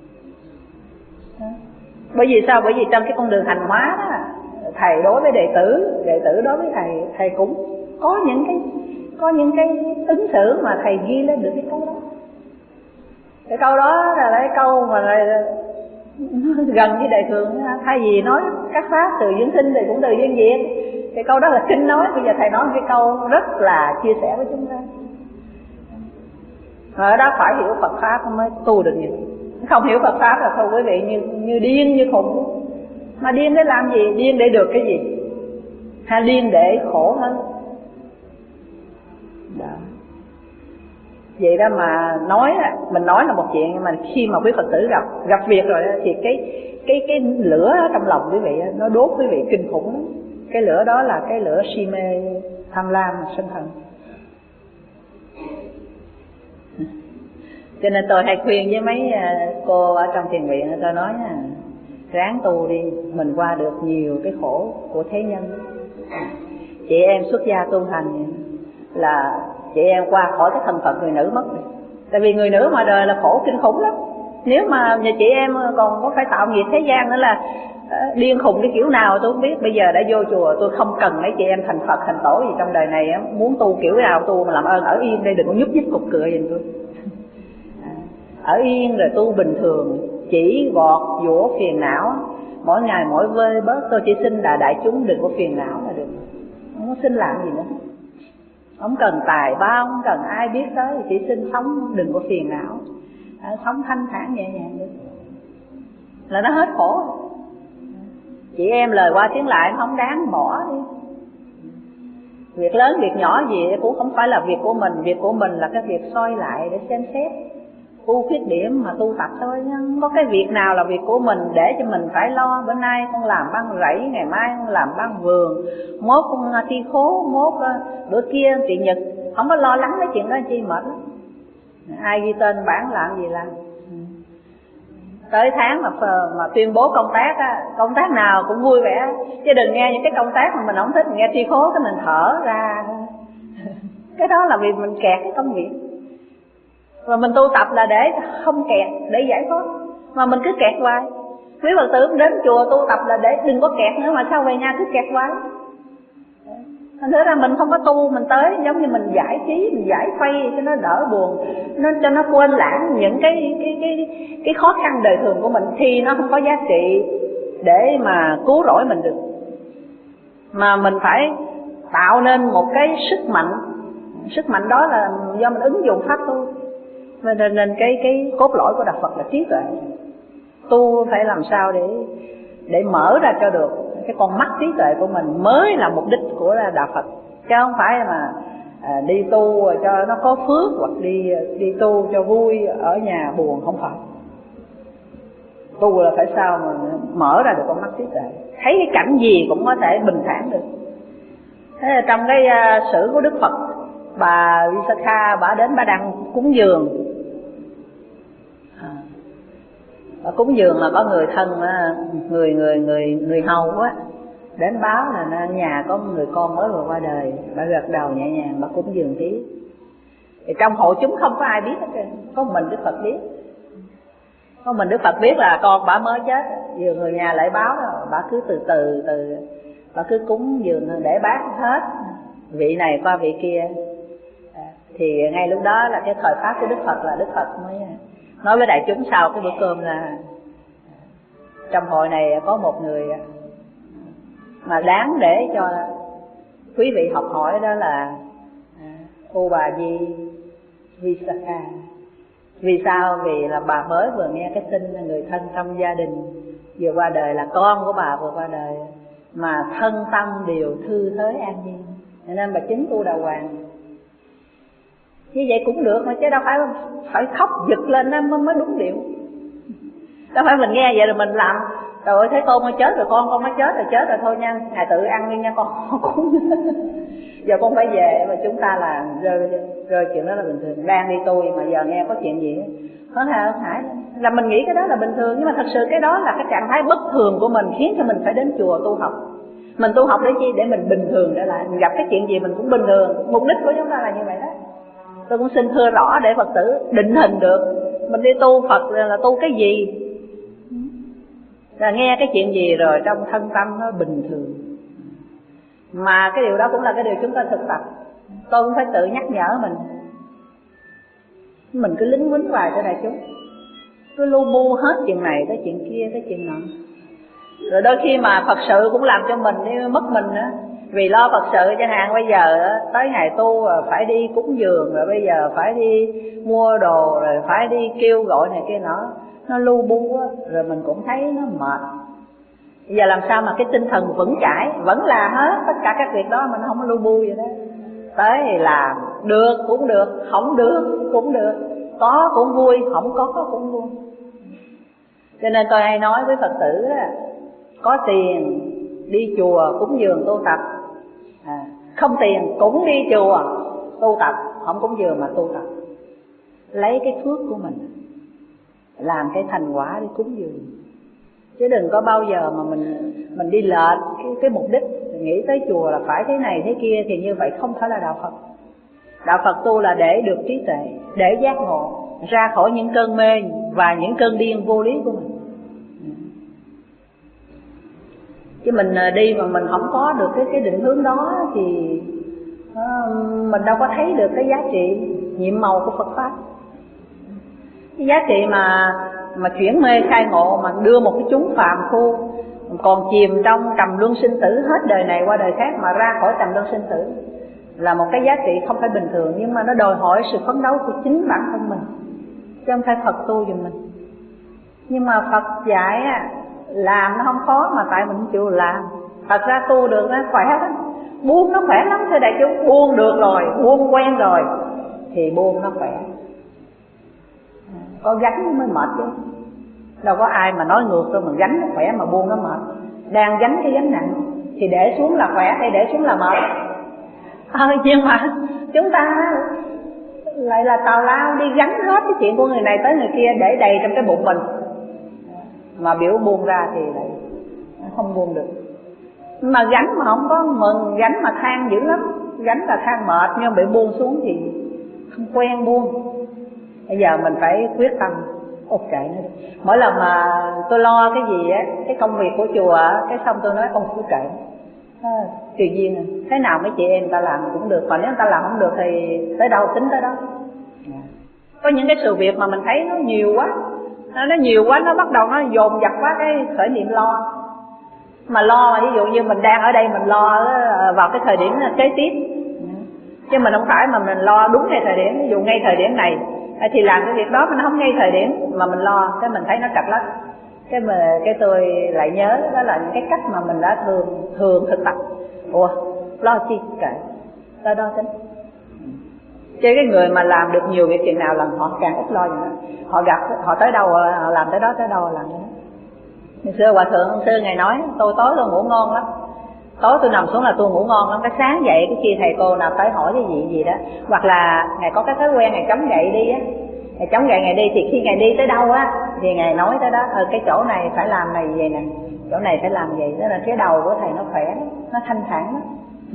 Bởi vì sao? Bởi vì trong cái con đường hành hóa đó, thầy đối với đệ tử, đệ tử đối với thầy, thầy cũng có những cái có những cái ứng xử mà thầy ghi lên được cái câu đó. Cái câu đó là cái câu mà là gần với đời thường. Thay vì nói các pháp từ duyên sinh thì cũng từ duyên diệt. Cái câu đó là kinh nói, bây giờ thầy nói cái câu rất là chia sẻ với chúng ta. Ở đó phải hiểu Phật pháp mới tu được nhiều. Không hiểu Phật pháp là thôi quý vị như như điên như khùng. Mà điên để làm gì? Điên để được cái gì? Hay điên để khổ hơn? Đó. Vậy đó mà nói, mình nói là một chuyện, nhưng mà khi mà quý Phật tử gặp gặp việc rồi thì cái cái cái lửa trong lòng quý vị nó đốt quý vị kinh khủng lắm. Cái lửa đó là cái lửa si mê, tham lam, sân hận. Cho nên tôi hay khuyên với mấy cô ở trong thiền viện, tôi nói nha, ráng tu đi, mình qua được nhiều cái khổ của thế nhân. Chị em xuất gia tu hành là chị em qua khỏi cái thân phận người nữ mất rồi. Tại vì người nữ ngoài đời là khổ kinh khủng lắm. Nếu mà nhà chị em còn có phải tạo nghiệp thế gian nữa là điên khùng cái kiểu nào tôi không biết. Bây giờ đã vô chùa, tôi không cần mấy chị em thành Phật thành tổ gì trong đời này. Muốn tu kiểu nào tu, mà làm ơn ở yên đây, đừng có nhúc nhích cục cựa giùm tôi. Ở yên rồi tu bình thường, chỉ gọt dũa phiền não, mỗi ngày mỗi vơi bớt. Tôi chỉ xin là đại chúng đừng có phiền não là được, không có xin làm gì nữa. Không cần tài bao, không cần ai biết tới, chỉ xin sống đừng có phiền não, à, sống thanh thản nhẹ nhàng được là nó hết khổ. Chị em lời qua tiếng lại không đáng, bỏ đi. Việc lớn việc nhỏ gì cũng không phải là việc của mình. Việc của mình là cái việc soi lại để xem xét ưu khuyết điểm mà tu tập thôi, không có cái việc nào là việc của mình để cho mình phải lo. Bữa nay con làm băng rẫy, ngày mai con làm băng vườn, mốt con thi khố, mốt bữa kia trị nhật, không có lo lắng cái chuyện đó chi, mệt lắm. Ai ghi tên bản làm gì làm. Tới tháng mà mà tuyên bố công tác á, công tác nào cũng vui vẻ, chứ đừng nghe những cái công tác mà mình không thích, nghe thi khố cái mình thở ra. Cái đó là vì mình kẹt cái công việc. Và mình tu tập là để không kẹt, để giải thoát, mà mình cứ kẹt hoài. Quý Phật tử đến chùa tu tập là để đừng có kẹt nữa, mà sao về nhà cứ kẹt hoài. Thành thử ra mình không có tu, mình tới giống như mình giải trí, mình giải khuây cho nó đỡ buồn, nó cho nó quên lãng những cái cái cái cái khó khăn đời thường của mình, thì nó không có giá trị để mà cứu rỗi mình được. Mà mình phải tạo nên một cái sức mạnh, sức mạnh đó là do mình ứng dụng pháp tu. Nên nên cái cái cốt lõi của đạo Phật là trí tuệ. Tu phải làm sao để để mở ra cho được cái con mắt trí tuệ của mình, mới là mục đích của đạo Phật, chứ không phải mà à, đi tu cho nó có phước, hoặc đi đi tu cho vui ở nhà buồn, không phải. Tu là phải sao mà mở ra được con mắt trí tuệ, thấy cái cảnh gì cũng có thể bình thản được. Thế là trong cái uh, sử của Đức Phật, bà Visakha bà đến bà đang cúng dường. À, bà cúng dường là có người thân, người người người người hầu á đến báo là nhà có người con mới vừa qua đời. Bà gật đầu nhẹ nhàng, bà cúng dường tí. Thì trong hội chúng không có ai biết hết, có mình Đức Phật biết. Có mình Đức Phật biết là con bà mới chết. Vừa người nhà lại báo đó, bà cứ từ từ từ bà cứ cúng dường để bác hết, vị này qua vị kia. À, thì ngay lúc đó là cái thời pháp của Đức Phật, là Đức Phật mới nói với đại chúng sau cái bữa cơm là trong hội này có một người mà đáng để cho quý vị học hỏi, đó là cô bà Di Visakha. Vì sao? Vì là bà mới vừa nghe cái tin là người thân trong gia đình vừa qua đời, là con của bà vừa qua đời, mà thân tâm đều thư thới an nhiên, nên bà chứng tu đàng hoàng. Như vậy cũng được mà, chứ đâu phải phải khóc giật lên nó mới đúng điệu. Đâu phải mình nghe vậy rồi mình làm trời ơi thấy con mới chết rồi, con con mới chết rồi, chết rồi thôi nha, ngài tự ăn đi nha con. Giờ con phải về, mà chúng ta là rơi rơi chuyện đó là bình thường. Đang đi tu mà giờ nghe có chuyện gì hớn hả hớn hải là mình nghĩ cái đó là bình thường, nhưng mà thật sự cái đó là cái trạng thái bất thường của mình, khiến cho mình phải đến chùa tu học. Mình tu học để chi? Để mình bình thường trở lại, mình gặp cái chuyện gì mình cũng bình thường. Mục đích của chúng ta là như vậy đó. Tôi cũng xin thưa rõ để Phật tử định hình được mình đi tu Phật là tu cái gì, là nghe cái chuyện gì rồi trong thân tâm nó bình thường. Mà cái điều đó cũng là cái điều chúng ta thực tập. Tôi cũng phải tự nhắc nhở mình. Mình cứ lính quýnh hoài cho đại chúng, cứ lu bu hết chuyện này tới chuyện kia tới chuyện nọ. Rồi đôi khi mà Phật sự cũng làm cho mình đi mất mình nữa. Vì lo Phật sự chẳng hạn, bây giờ tới ngày tu phải đi cúng dường, rồi bây giờ phải đi mua đồ, rồi phải đi kêu gọi này kia nọ, nó lu bu á, rồi mình cũng thấy nó mệt. Bây giờ làm sao mà cái tinh thần vững chãi, vẫn làm hết tất cả các việc đó mà nó không có lu bu vậy đó. Tới thì làm, được cũng được, không được cũng được, có cũng vui, không có cũng vui. Cho nên tôi hay nói với Phật tử là có tiền đi chùa cúng dường tu tập, à, không tiền cũng đi chùa tu tập, không cúng dường mà tu tập. Lấy cái phước của mình làm cái thành quả để cúng dường, chứ đừng có bao giờ mà mình mình đi lệch cái, cái mục đích, nghĩ tới chùa là phải thế này thế kia, thì như vậy không phải là đạo Phật. Đạo Phật tu là để được trí tuệ, để giác ngộ, ra khỏi những cơn mê và những cơn điên vô lý của mình. Chứ mình đi mà mình không có được cái, cái định hướng đó thì uh, mình đâu có thấy được cái giá trị nhiệm màu của Phật Pháp. Cái giá trị mà mà chuyển mê khai ngộ, mà đưa một cái chúng phàm phu còn chìm trong trầm luân sinh tử hết đời này qua đời khác mà ra khỏi trầm luân sinh tử, là một cái giá trị không phải bình thường, nhưng mà nó đòi hỏi sự phấn đấu của chính bản thân mình, chứ không phải Phật tu giùm mình. Nhưng mà Phật dạy làm nó không khó, mà tại mình không chịu làm. Thật ra tu được nó khỏe lắm, buông nó khỏe lắm thưa đại chúng. Buông được rồi, buông quen rồi thì buông nó khỏe. có gánh mới mệt chứ. Đâu có ai mà nói ngược đâu, mà gánh nó khỏe mà buông nó mệt. Đang gánh cái gánh nặng thì để xuống là khỏe hay để xuống là mệt? Ờ, nhưng mà chúng ta lại là tào lao đi gánh hết cái chuyện của người này tới người kia để đầy trong cái bụng mình, mà biểu buông ra thì lại không buông được. Mà gánh mà không có mừng, gánh mà than dữ lắm, gánh là than mệt, nhưng bị buông xuống thì không quen buông. Bây giờ mình phải quyết tâm. Ôi trời ơi, mỗi lần mà tôi lo cái gì á, cái công việc của chùa á, cái xong tôi nói ông cứu trời, à, tùy duyên à. Thế nào mấy chị em người ta làm cũng được, mà nếu người ta làm không được thì tới đâu tính tới đó. Có những cái sự việc mà mình thấy nó nhiều quá, nó nhiều quá, nó bắt đầu nó dồn dập quá, cái khởi niệm lo. Mà lo mà ví dụ như mình đang ở đây mình lo vào cái thời điểm kế tiếp, chứ mình không phải mà mình lo đúng ngay thời điểm. Ví dụ ngay thời điểm này thì làm cái việc đó mình không ngay thời điểm mà mình lo, cái mình thấy nó trật lắm. Cái mà cái tôi lại nhớ đó là những cái cách mà mình đã thường thường thực tập. Ủa lo chi kệ, tới đó tính. Chứ cái người mà làm được nhiều việc chừng nào là họ càng ít lo vậy đó. Họ gặp họ tới đâu họ làm tới đó, tới đâu làm tới đó. Ngày xưa hòa thượng ông xưa ngày nói tôi tối tôi ngủ ngon lắm, tối tôi nằm xuống là tôi ngủ ngon lắm. Cái sáng dậy cái khi thầy cô nào tới hỏi cái gì gì đó, hoặc là ngày có cái thói quen ngày chống gậy đi á, ngày chống gậy ngày đi thì khi ngày đi tới đâu á thì ngày nói tới đó, ờ cái chỗ này phải làm này vậy nè, chỗ này phải làm vậy. Đó là cái đầu của thầy nó khỏe, nó thanh thản đó. Ừ.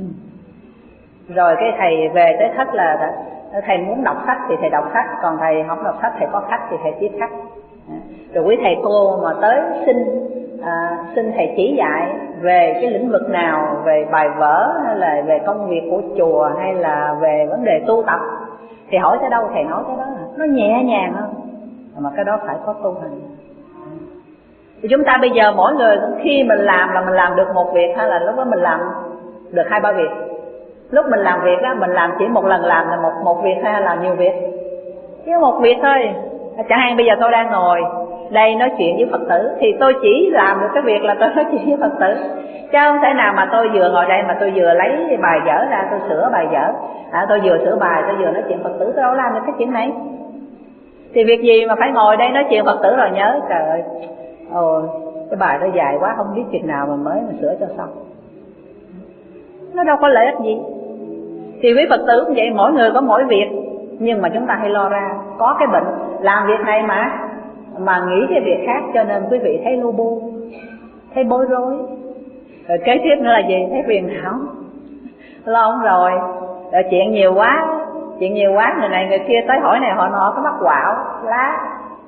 Rồi cái thầy về tới thất là thầy muốn đọc sách thì thầy đọc sách, còn thầy không đọc sách thầy có khách thì thầy tiếp khách. Rồi quý thầy cô mà tới xin à, xin thầy chỉ dạy về cái lĩnh vực nào, về bài vở hay là về công việc của chùa hay là về vấn đề tu tập, thì hỏi tới đâu thầy nói tới đó. Nó nhẹ nhàng hơn, mà cái đó phải có tu hành. Thì chúng ta bây giờ mỗi người khi mình làm là mình làm được một việc, hay là lúc đó mình làm được hai ba việc. Lúc mình làm việc á, mình làm chỉ một lần làm là một một việc hay là nhiều việc? Chỉ một việc thôi. Chẳng hạn bây giờ tôi đang ngồi đây nói chuyện với Phật tử thì tôi chỉ làm được cái việc là tôi nói chuyện với Phật tử, chứ không thể nào mà tôi vừa ngồi đây mà tôi vừa lấy bài vở ra tôi sửa bài vở, à, tôi vừa sửa bài tôi vừa nói chuyện Phật tử, tôi đâu làm được cái chuyện này. Thì việc gì mà phải ngồi đây nói chuyện Phật tử rồi nhớ trời ơi, ồ, cái bài đó dài quá không biết chừng nào mà mới mà sửa cho xong. Nó đâu có lợi ích gì. Thì quý Phật tử cũng vậy, mỗi người có mỗi việc, nhưng mà chúng ta hay lo ra có cái bệnh làm việc này mà mà nghĩ cái việc khác, cho nên quý vị thấy lu bu, thấy bối rối. Rồi kế tiếp nữa là gì? Thấy phiền não, lo không rồi. Rồi chuyện nhiều quá, chuyện nhiều quá, người này người kia tới hỏi này họ nọ, có mắc quạo lá.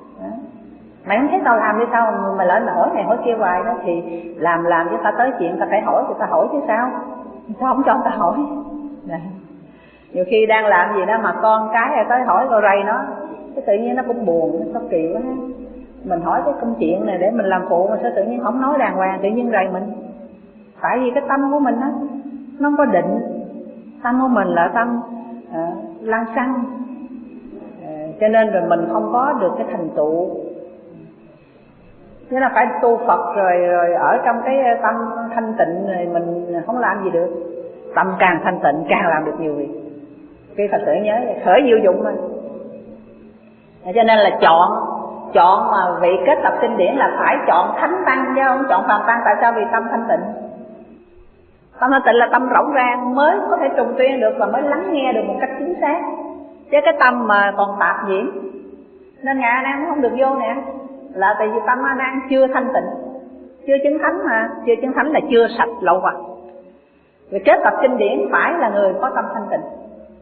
Mày không thấy tao làm đi sao mà lỡ mày hỏi này hỏi kia hoài đó, thì làm làm chứ ta tới chuyện ta phải hỏi thì ta hỏi chứ sao, sao không cho người ta hỏi. Này. Nhiều khi đang làm gì đó mà con cái tới hỏi coi rầy nó, cái tự nhiên nó cũng buồn, nó sao kỳ quá. Mình hỏi cái công chuyện này để mình làm phụ mà sao tự nhiên không nói đàng hoàng, tự nhiên rầy mình. Tại vì cái tâm của mình á, nó không có định. Tâm của mình là tâm à, lăng xăng, à, cho nên rồi mình không có được cái thành tựu. Thế là phải tu Phật rồi rồi ở trong cái tâm thanh tịnh rồi mình không làm gì được. Tâm càng thanh tịnh càng làm được nhiều việc. Cái Phật tử nhớ khởi diệu dụng mà. Cho nên là chọn chọn mà vị kết tập kinh điển là phải chọn thánh tăng chứ không chọn phàm tăng. Tại sao? Vì tâm thanh tịnh. Tâm thanh tịnh là tâm rộng ràng mới có thể trùng tuyên được và mới lắng nghe được một cách chính xác. Chứ cái tâm mà còn tạp nhiễm nên ngài A Nan không được vô nè, là tại vì tâm A Nan chưa thanh tịnh, chưa chứng thánh mà, chưa chứng thánh là chưa sạch lậu hoặc. Vì kết tập kinh điển phải là người có tâm thanh tịnh.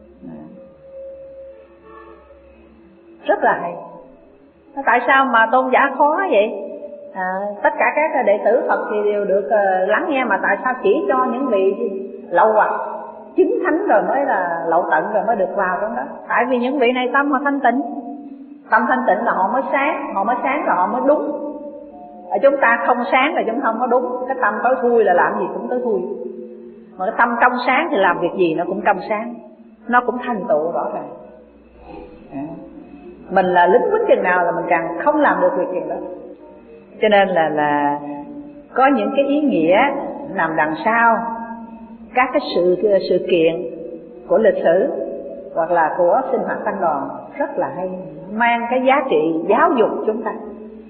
Rất là hay. Tại sao mà tôn giả khó vậy? À, tất cả các đệ tử Phật thì đều được uh, lắng nghe, mà tại sao chỉ cho những vị lậu hoặc chứng thánh rồi mới là lậu tận rồi mới được vào trong đó? Tại vì những vị này tâm họ thanh tịnh. Tâm thanh tịnh là họ mới sáng, họ mới sáng là họ mới đúng. Ở chúng ta không sáng là chúng ta không có đúng. Cái tâm tối thui là làm gì cũng tối thui. Mà cái tâm trong sáng thì làm việc gì nó cũng trong sáng, nó cũng thành tựu rõ ràng. À. Mình là lính quýnh chừng nào là mình càng không làm được việc chuyện đó. Cho nên là là có những cái ý nghĩa nằm đằng sau các cái sự sự kiện của lịch sử, hoặc là của sinh hoạt tăng đoàn rất là hay, mang cái giá trị giáo dục chúng ta.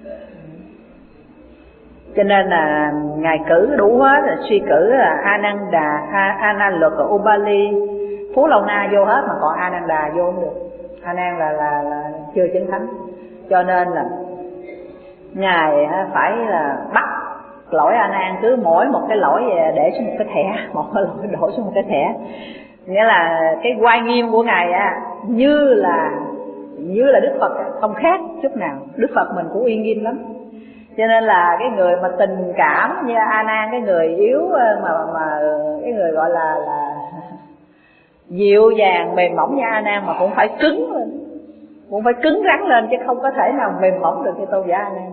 Cho nên là ngài cử đủ hết, là suy cử là Ananda, Analuka, Ubali, Phú Lâu Na vô hết, mà còn Ananda vô không được. Anan là là là chưa chứng thánh, cho nên là ngài phải là bắt lỗi Anan, cứ mỗi một cái lỗi để xuống một cái thẻ, một cái lỗi đổ xuống một cái thẻ. Nghĩa là cái oai nghiêm của ngài á, như là như là Đức Phật, không khác chút nào. Đức Phật mình cũng uy nghiêm lắm. Cho nên là cái người mà tình cảm như A Nan, cái người yếu mà mà cái người gọi là là dịu dàng mềm mỏng như A Nan mà cũng phải cứng lên, cũng phải cứng rắn lên, chứ không có thể nào mềm mỏng được như Tôn giả A Nan.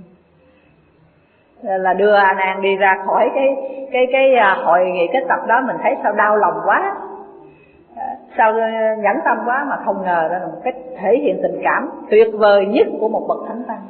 Là đưa A Nan đi ra khỏi cái cái cái hội nghị kết tập đó, mình thấy sao đau lòng quá, sao nhẫn tâm quá, mà không ngờ đó là một cách thể hiện tình cảm tuyệt vời nhất của một bậc thánh tăng.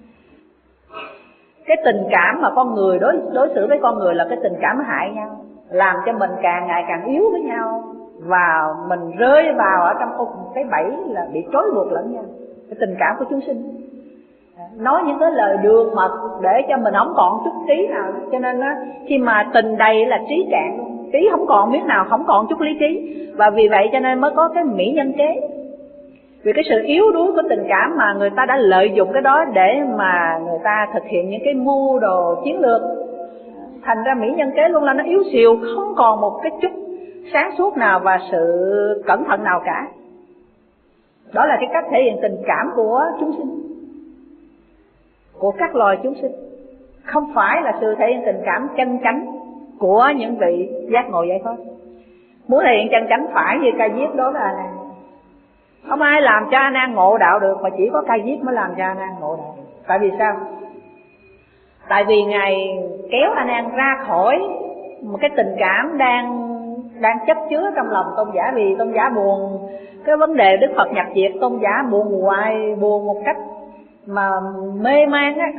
Cái tình cảm mà con người đối đối xử với con người là cái tình cảm hại nhau, làm cho mình càng ngày càng yếu với nhau, và mình rơi vào ở trong một cái bẫy là bị trói buộc lẫn nhau. Cái tình cảm của chúng sinh, nói những cái lời đường mật để cho mình không còn chút trí nào. Cho nên á, khi mà tình đầy là trí cạn, trí không còn biết nào, không còn chút lý trí. Và vì vậy cho nên mới có cái mỹ nhân kế. Vì cái sự yếu đuối của tình cảm mà người ta đã lợi dụng cái đó để mà người ta thực hiện những cái mưu đồ chiến lược. Thành ra mỹ nhân kế luôn là nó yếu xìu, không còn một cái chút sáng suốt nào và sự cẩn thận nào cả. Đó là cái cách thể hiện tình cảm của chúng sinh, của các loài chúng sinh, không phải là sự thể hiện tình cảm chân chánh của những vị giác ngộ giải thoát. Muốn thể hiện chân chánh phải như Ca Diếp đối với A Nan. Không ai làm cho A Nan ngộ đạo được, mà chỉ có Ca Diếp mới làm cho A Nan ngộ đạo được. Tại vì sao? Tại vì ngài kéo A Nan ra khỏi một cái tình cảm đang đang chất chứa trong lòng tôn giả. Vì tôn giả buồn cái vấn đề Đức Phật nhập diệt, tôn giả buồn hoài, buồn một cách mà mê man á,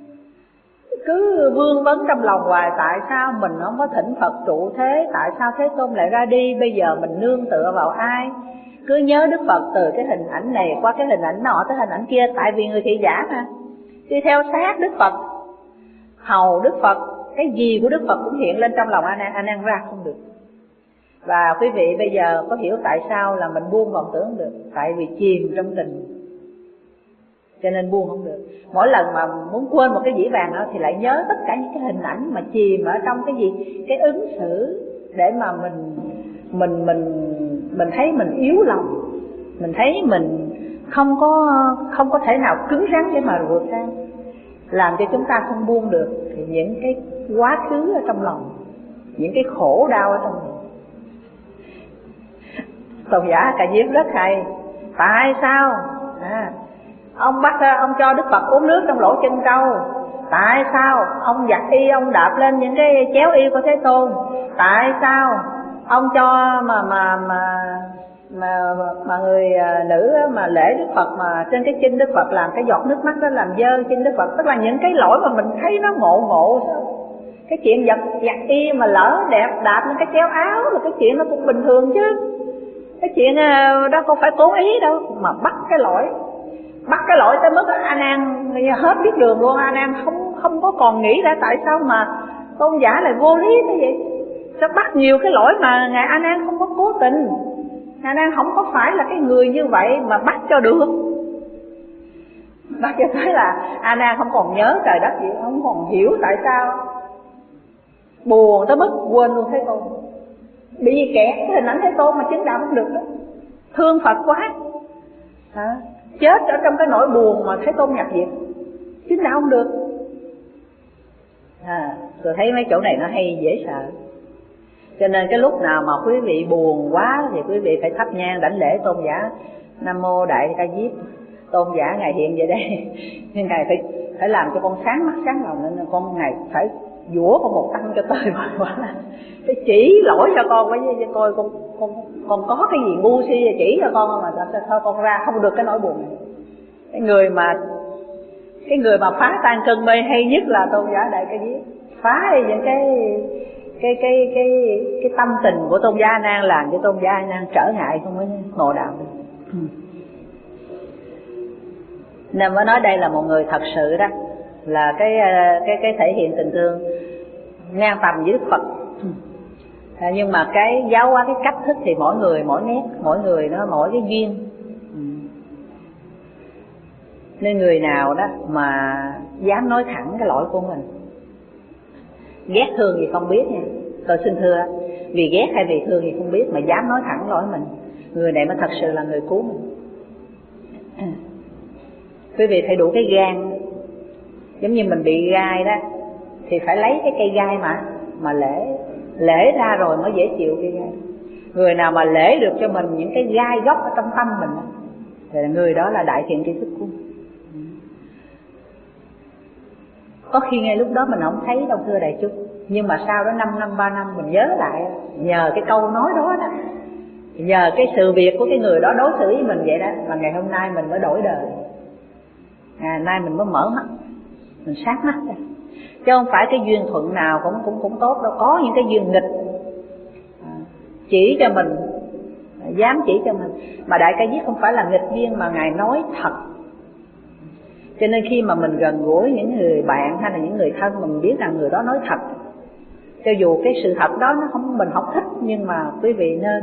cứ vương vấn trong lòng hoài. Tại sao mình không có thỉnh Phật trụ thế? Tại sao Thế Tôn lại ra đi? Bây giờ mình nương tựa vào ai? Cứ nhớ Đức Phật từ cái hình ảnh này qua cái hình ảnh nọ tới hình ảnh kia. Tại vì người thị giả mà, đi theo sát Đức Phật, hầu Đức Phật, cái gì của Đức Phật cũng hiện lên trong lòng A Nan. A Nan ra không được. Và quý vị bây giờ có hiểu tại sao là mình buông vọng tưởng không được? Tại vì chìm trong tình, cho nên buông không được. Mỗi lần mà muốn quên một cái dĩ vàng đó thì lại nhớ tất cả những cái hình ảnh mà chìm ở trong cái gì, cái ứng xử, để mà mình mình mình mình thấy mình yếu lòng, mình thấy mình không có không có thể nào cứng rắn để mà vượt ra, làm cho chúng ta không buông được thì những cái quá khứ ở trong lòng, những cái khổ đau ở trong lòng. Tôn giả Ca Diếp rất hay. Tại sao à, ông bắt ông cho Đức Phật uống nước trong lỗ chân trâu? Tại sao ông giặt y, ông đạp lên những cái chéo y của Thế Tôn? Tại sao ông cho mà mà mà mà mà người nữ mà lễ Đức Phật mà trên cái chân Đức Phật làm cái giọt nước mắt đó làm dơ chân Đức Phật? Tức là những cái lỗi mà mình thấy nó ngộ ngộ sao? Cái chuyện giặt giặt y mà lỡ đẹp đạp lên cái chéo áo là cái chuyện nó cũng bình thường chứ. Cái chuyện đó không phải cố ý đâu, mà bắt cái lỗi, bắt cái lỗi tới mức A Nan hết biết đường luôn. A Nan không không có còn nghĩ ra tại sao mà tôn giả lại vô lý như vậy. Sao bắt nhiều cái lỗi mà ngài A Nan không có cố tình. A Nan không có phải là cái người như vậy mà bắt cho được. Bắt cho tới là A Nan không còn nhớ trời đất gì, không còn hiểu tại sao, buồn tới mức quên luôn Thế Tôn, bị kẹt cái hình ảnh Thế Tôn mà chứng đạo không được đó. Thương Phật quá à, chết ở trong cái nỗi buồn mà Thế Tôn nhập diệt, chứng đạo không được à. Tôi thấy mấy chỗ này nó hay dễ sợ. Cho nên cái lúc nào mà quý vị buồn quá thì quý vị phải thắp nhang đảnh lễ tôn giả Nam Mô Đại Ca Diếp. Tôn giả ngài hiện về đây, nhưng ngài phải phải làm cho con sáng mắt sáng lòng, nên con ngài phải dũa con một tăng cho tơi bời quá, phải chỉ lỗi cho con với cho coi con con con có cái gì ngu si và chỉ cho con mà sao thôi con ra không được cái nỗi buồn này. Cái người mà cái người mà phá tan cơn mê hay nhất là tôn giả Đại Ca Diếp, phá đi những cái cái cái cái cái tâm tình của Tôn giả A Nan làm cho Tôn giả A Nan trở ngại không mới ngộ đạo được. Nên mới nói đây là một người thật sự đó, là cái cái cái thể hiện tình thương ngang tầm với Đức Phật. À, nhưng mà cái giáo hóa, cái cách thức thì mỗi người mỗi nét, mỗi người nó mỗi cái duyên. Nên người nào đó mà dám nói thẳng cái lỗi của mình, ghét thương gì không biết nha, tôi xin thưa, vì ghét hay vì thương gì không biết mà dám nói thẳng lỗi mình, người này mới thật sự là người cứu mình. Quý vị phải đủ cái gan, giống như mình bị gai đó thì phải lấy cái cây gai mà mà lễ lễ ra rồi mới dễ chịu cây gai. Người nào mà lễ được cho mình những cái gai gốc ở trong tâm mình thì người đó là đại thiện tri thức của mình. Có khi ngay lúc đó mình không thấy đâu thưa đại chúng, nhưng mà sau đó năm năm ba năm mình nhớ lại, nhờ cái câu nói đó đó, nhờ cái sự việc của cái người đó đối xử với mình vậy đó, mà ngày hôm nay mình mới đổi đời. À, nay mình mới mở mắt, mình sáng mắt ra. Chứ không phải cái duyên thuận nào cũng cũng cũng tốt đâu, có những cái duyên nghịch à, chỉ cho mình, dám chỉ cho mình. Mà Đại Ca Diếp không phải là nghịch duyên mà Ngài nói thật. Cho nên khi mà mình gần gũi những người bạn hay là những người thân mà mình biết rằng người đó nói thật, cho dù cái sự thật đó nó không mình không thích, nhưng mà quý vị nên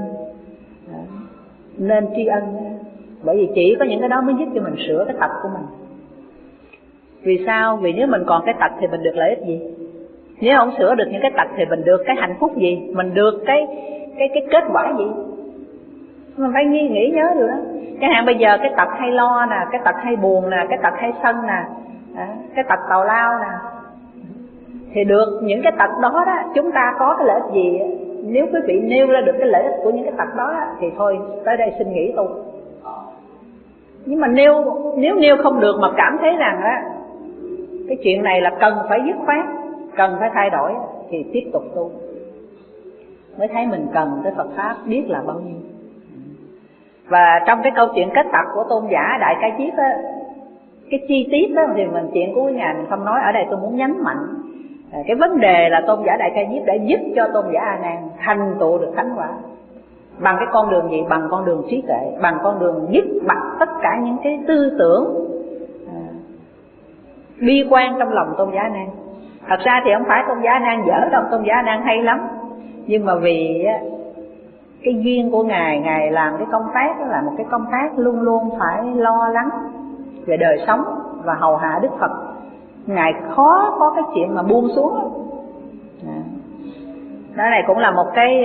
nên tri ân, bởi vì chỉ có những cái đó mới giúp cho mình sửa cái tật của mình. Vì sao? Vì nếu mình còn cái tật thì mình được lợi ích gì? Nếu không sửa được những cái tật thì mình được cái hạnh phúc gì? Mình được cái cái cái kết quả gì? Mình phải nghĩ, nghĩ nhớ điều đó. Chẳng hạn bây giờ cái tật hay lo nè, cái tật hay buồn nè, cái tật hay sân nè, cái tật tào lao nè, thì được những cái tật đó đó, chúng ta có cái lợi ích gì? Nếu quý vị nêu ra được cái lợi ích của những cái tật đó thì thôi, tới đây xin nghỉ tu. Nhưng mà nếu nếu nêu không được mà cảm thấy rằng á cái chuyện này là cần phải dứt khoát, cần phải thay đổi thì tiếp tục tu, mới thấy mình cần cái Phật pháp biết là bao nhiêu. Và trong cái câu chuyện kết tập của Tôn giả Đại Ca Diếp á, cái chi tiết đó thì mình chuyện của Ngài mình không nói ở đây, tôi muốn nhấn mạnh cái vấn đề là Tôn giả Đại Ca Diếp đã giúp cho Tôn giả A Nan thành tựu được thánh quả. Bằng cái con đường gì? Bằng con đường trí tuệ, bằng con đường dứt bặt tất cả những cái tư tưởng à, bi quan trong lòng Tôn giả A Nan. Thật ra thì không phải Tôn giả A Nan dở đâu, Tôn giả A Nan hay lắm. Nhưng mà vì á, cái duyên của Ngài, Ngài làm cái công tác đó là một cái công tác luôn luôn phải lo lắng về đời sống và hầu hạ Đức Phật. Ngài khó có cái chuyện mà buông xuống. À. Đó này cũng là một cái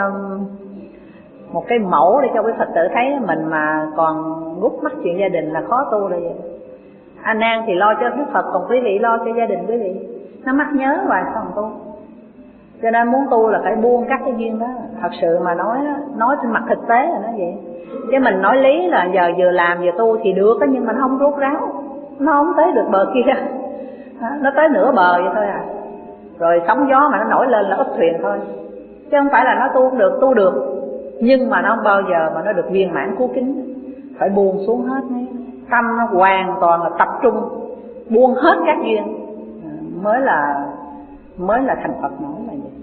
một cái mẫu để cho quý Phật tử thấy mình mà còn gút mắt chuyện gia đình là khó tu là vậy. A Nan thì lo cho Đức Phật, còn quý vị lo cho gia đình quý vị. Nó mắc nhớ hoài sao không tu. Cho nên muốn tu là phải buông các cái duyên đó. Thật sự mà nói nói trên mặt thực tế là nó vậy. Chứ mình nói lý là giờ vừa làm vừa tu thì được đó, nhưng mà nó không rốt ráo, nó không tới được bờ kia, nó tới nửa bờ vậy thôi à. Rồi sóng gió mà nó nổi lên là úp thuyền thôi. Chứ không phải là nó tu được, tu được, nhưng mà nó không bao giờ mà nó được viên mãn cứu kính. Phải buông xuống hết ấy. Tâm nó hoàn toàn là tập trung, buông hết các duyên mới là mới là thành Phật nổi là vậy.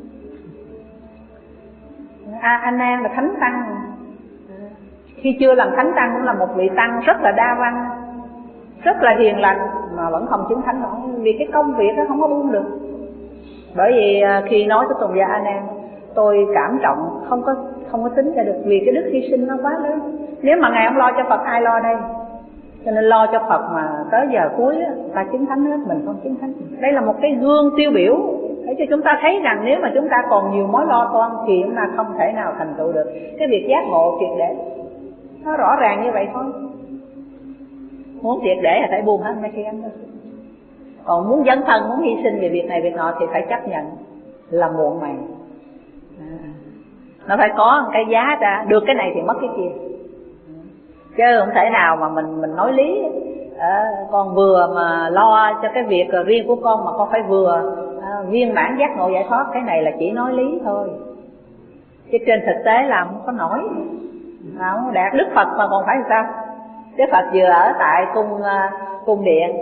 A, A Nan là thánh tăng, khi chưa làm thánh tăng cũng là một vị tăng rất là đa văn, rất là hiền lành mà vẫn không chứng thánh nổi, vì cái công việc đó không có buông được. Bởi vì khi nói tới Tôn giả A Nan, tôi cảm trọng không có không có tính ra được, vì cái đức hy sinh nó quá lớn. Nếu mà Ngài không lo cho Phật ai lo đây? Cho nên lo cho Phật mà tới giờ cuối ta chứng thánh hết, mình không chứng thánh. Đây là một cái gương tiêu biểu để cho chúng ta thấy rằng nếu mà chúng ta còn nhiều mối lo toan thì chúng ta không thể nào thành tựu được cái việc giác ngộ triệt để. Nó rõ ràng như vậy thôi. Muốn triệt để là phải buông hết mấy cái gánh đó. Còn muốn dấn thân, muốn hy sinh về việc này việc nọ thì phải chấp nhận là muộn màng. À, nó phải có một cái giá ra, được cái này thì mất cái kia. Chứ không thể nào mà mình mình nói lý à, con vừa mà lo cho cái việc riêng của con mà con phải vừa à, viên mãn giác ngộ giải thoát. Cái này là chỉ nói lý thôi, chứ trên thực tế làm không có nổi, không đạt. Đức Phật mà còn phải sao? Đức Phật vừa ở tại cung cung điện,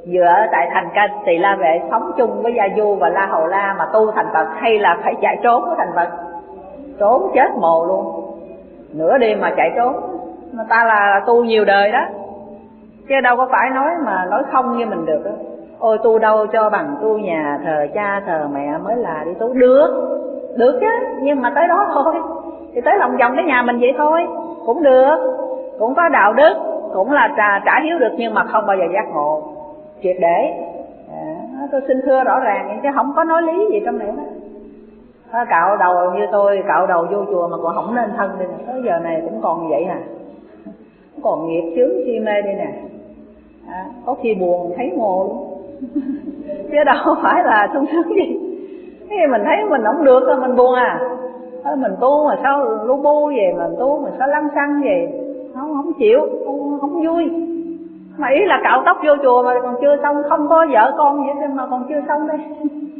vừa ở tại thành Ca Tỳ La Vệ sống chung với Gia Du và La Hầu La mà tu thành Phật, hay là phải chạy trốn của thành Phật? Trốn chết mồ luôn, nửa đêm mà chạy trốn. Người ta là tu nhiều đời đó, chứ đâu có phải nói mà nói không như mình được đó. Ôi tu đâu cho bằng tu nhà thờ cha thờ mẹ mới là đi tu. Được, được chứ, nhưng mà tới đó thôi. Thì tới lòng vòng cái nhà mình vậy thôi, cũng được, cũng có đạo đức, cũng là trả, trả hiếu được, nhưng mà không bao giờ giác ngộ triệt để. À, tôi xin thưa rõ ràng chứ không có nói lý gì trong này đó. Cạo đầu như tôi, cạo đầu vô chùa mà còn không nên thân đi, tới giờ này cũng còn vậy à, cũng còn nghiệp chướng si mê đi nè. À, có khi buồn thấy ngộ luôn chứ đâu phải là sung sướng gì. Thế mình thấy mình không được rồi mình buồn à. Thôi mình tu mà sao lu bu về, mình tu mà sao lăng xăng về, không không chịu, không, không vui. Mà ý là cạo tóc vô chùa mà còn chưa xong, không có vợ con gì hết mà còn chưa xong đây.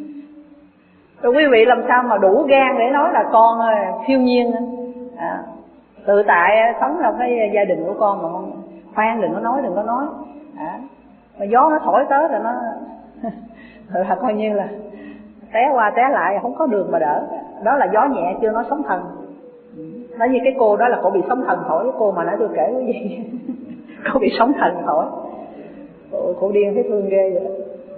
Rồi quý vị làm sao mà đủ gan để nói là con phiêu nhiên à, tự tại sống trong cái gia đình của con mà không. Khoan, đừng có nói, đừng có nói à, mà gió nó thổi tới rồi nó là coi như là té qua té lại, không có đường mà đỡ. Đó là gió nhẹ, chưa nói sóng thần. Nói như cái cô đó là cô bị sóng thần thổi, cái cô mà nãy tôi kể quý vị cô bị sóng thần thổi, cô, cô điên thấy thương ghê vậy đó.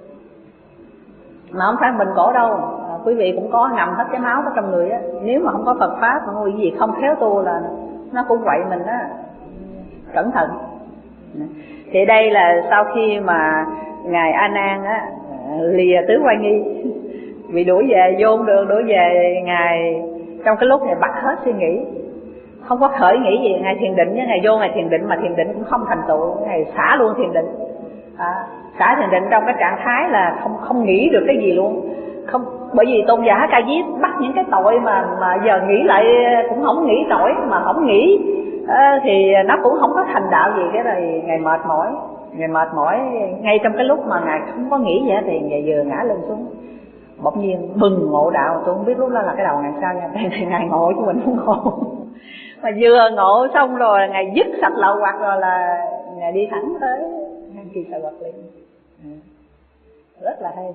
Mà không phải mình cổ đâu à, quý vị cũng có ngầm hết cái máu ở trong người á. Nếu mà không có Phật pháp mà người gì không khéo tu là nó cũng vậy mình á, cẩn thận. Thì đây là sau khi mà ngài A Nan á lìa tứ oai nghi, bị đuổi về vô đường, đuổi về ngài trong cái lúc này bắt hết suy nghĩ, không có khởi nghĩ gì. Ngài thiền định với ngài vô ngài thiền định mà thiền định cũng không thành tựu, ngài xả luôn thiền định à, xả thiền định trong cái trạng thái là không không nghĩ được cái gì luôn. Không, bởi vì tôn giả Ca Diếp bắt những cái tội mà mà giờ nghĩ lại cũng không nghĩ nổi, mà không nghĩ à, thì nó cũng không có thành đạo gì. Cái này ngài mệt mỏi, ngài mệt mỏi ngay trong cái lúc mà ngài không có nghĩ gì thì ngài vừa ngã lên xuống, bỗng nhiên bừng ngộ đạo. Tôi không biết lúc đó là cái đầu ngài sao nha, thì ngài ngộ chứ mình không ngộ. Mà vừa ngộ xong rồi ngài dứt sạch lậu hoặc rồi là ngài đi thẳng tới Hang Kỳ Xà Vật liền. Rất là hay,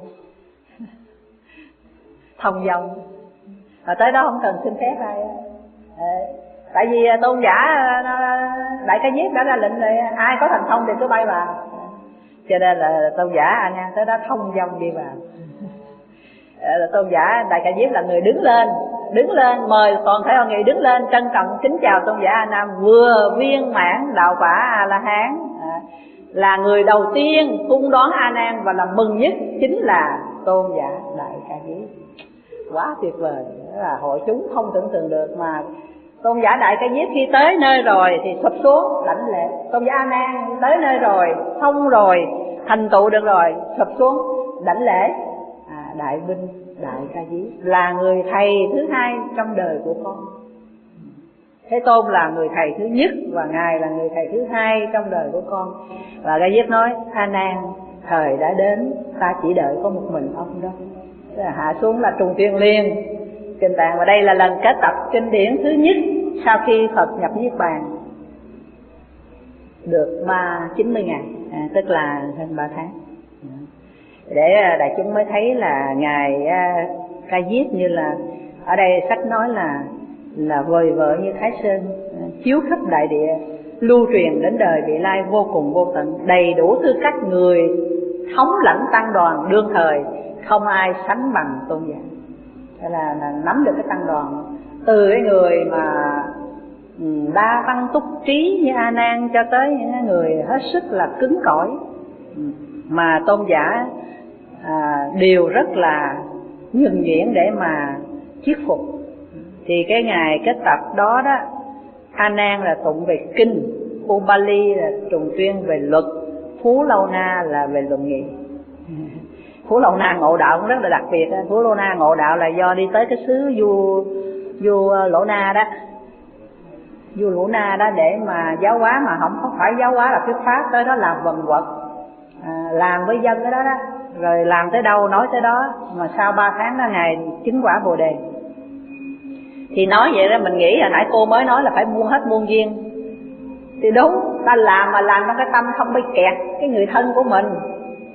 thông dong. Và tới đó không cần xin phép ai à, tại vì tôn giả Đại Ca Diếp đã ra lệnh rồi, ai có thành thông thì cứ bay vào. Cho nên là tôn giả A Nan tới đó thông dong đi vào. Là tôn giả Đại Ca Diếp là người đứng lên, đứng lên mời toàn thể hội nghị đứng lên trân trọng kính chào tôn giả A Nan vừa viên mãn đạo quả A La Hán, à, là người đầu tiên cung đón A Nan và làm mừng nhất chính là tôn giả Đại Ca Diếp. Quá tuyệt vời, đó là hội chúng không tưởng tượng được. Mà tôn giả Đại Ca Diếp khi tới nơi rồi thì sụp xuống lãnh lễ. Tôn giả A Nan tới nơi rồi, thông rồi, thành tựu được rồi, sụp xuống đảnh lễ. À, Đại Binh Đại Ca Diếp là người thầy thứ hai trong đời của con. Thế Tôn là người thầy thứ nhất và ngài là người thầy thứ hai trong đời của con. Và Ca Diếp nói: A Nan, thời đã đến, ta chỉ đợi có một mình ông đó. Hạ xuống là trùng tuyên liên kinh tạng. Và đây là lần kết tập kinh điển thứ nhất sau khi Phật nhập Niết Bàn được ba chín mươi ngày, à, tức là hơn ba tháng. Để đại chúng mới thấy là ngài Ca Diếp như là ở đây sách nói là là vời vợi như Thái Sơn, chiếu khắp đại địa, lưu truyền đến đời vị lai vô cùng vô tận, đầy đủ tư cách người thống lãnh tăng đoàn đương thời, không ai sánh bằng tôn giả. Thế là, là nắm được cái tăng đoàn từ cái người mà đa văn túc trí như A Nan cho tới những người hết sức là cứng cỏi mà tôn giả à, đều rất là nhuần nhuyễn để mà thuyết phục. Thì cái ngày kết tập đó đó, A Nan là tụng về kinh, Ubali là trùng tuyên về luật, Phú Lâu Na là về luận nghị. Phú Lâu Na ngộ đạo cũng rất là đặc biệt. Phú Lâu Na ngộ đạo là do đi tới cái xứ vua vua Lỗ Na đó, vua Lỗ Na đó để mà giáo hóa, mà không có phải giáo hóa là thuyết pháp, tới đó làm vần quật, à, làm với dân cái đó đó, rồi làm tới đâu nói tới đó. Mà sau ba tháng đó ngài chứng quả Bồ Đề. Thì nói vậy đó, mình nghĩ hồi nãy cô mới nói là phải buông hết muôn duyên, thì đúng, ta làm mà làm trong cái tâm không bị kẹt cái người thân của mình,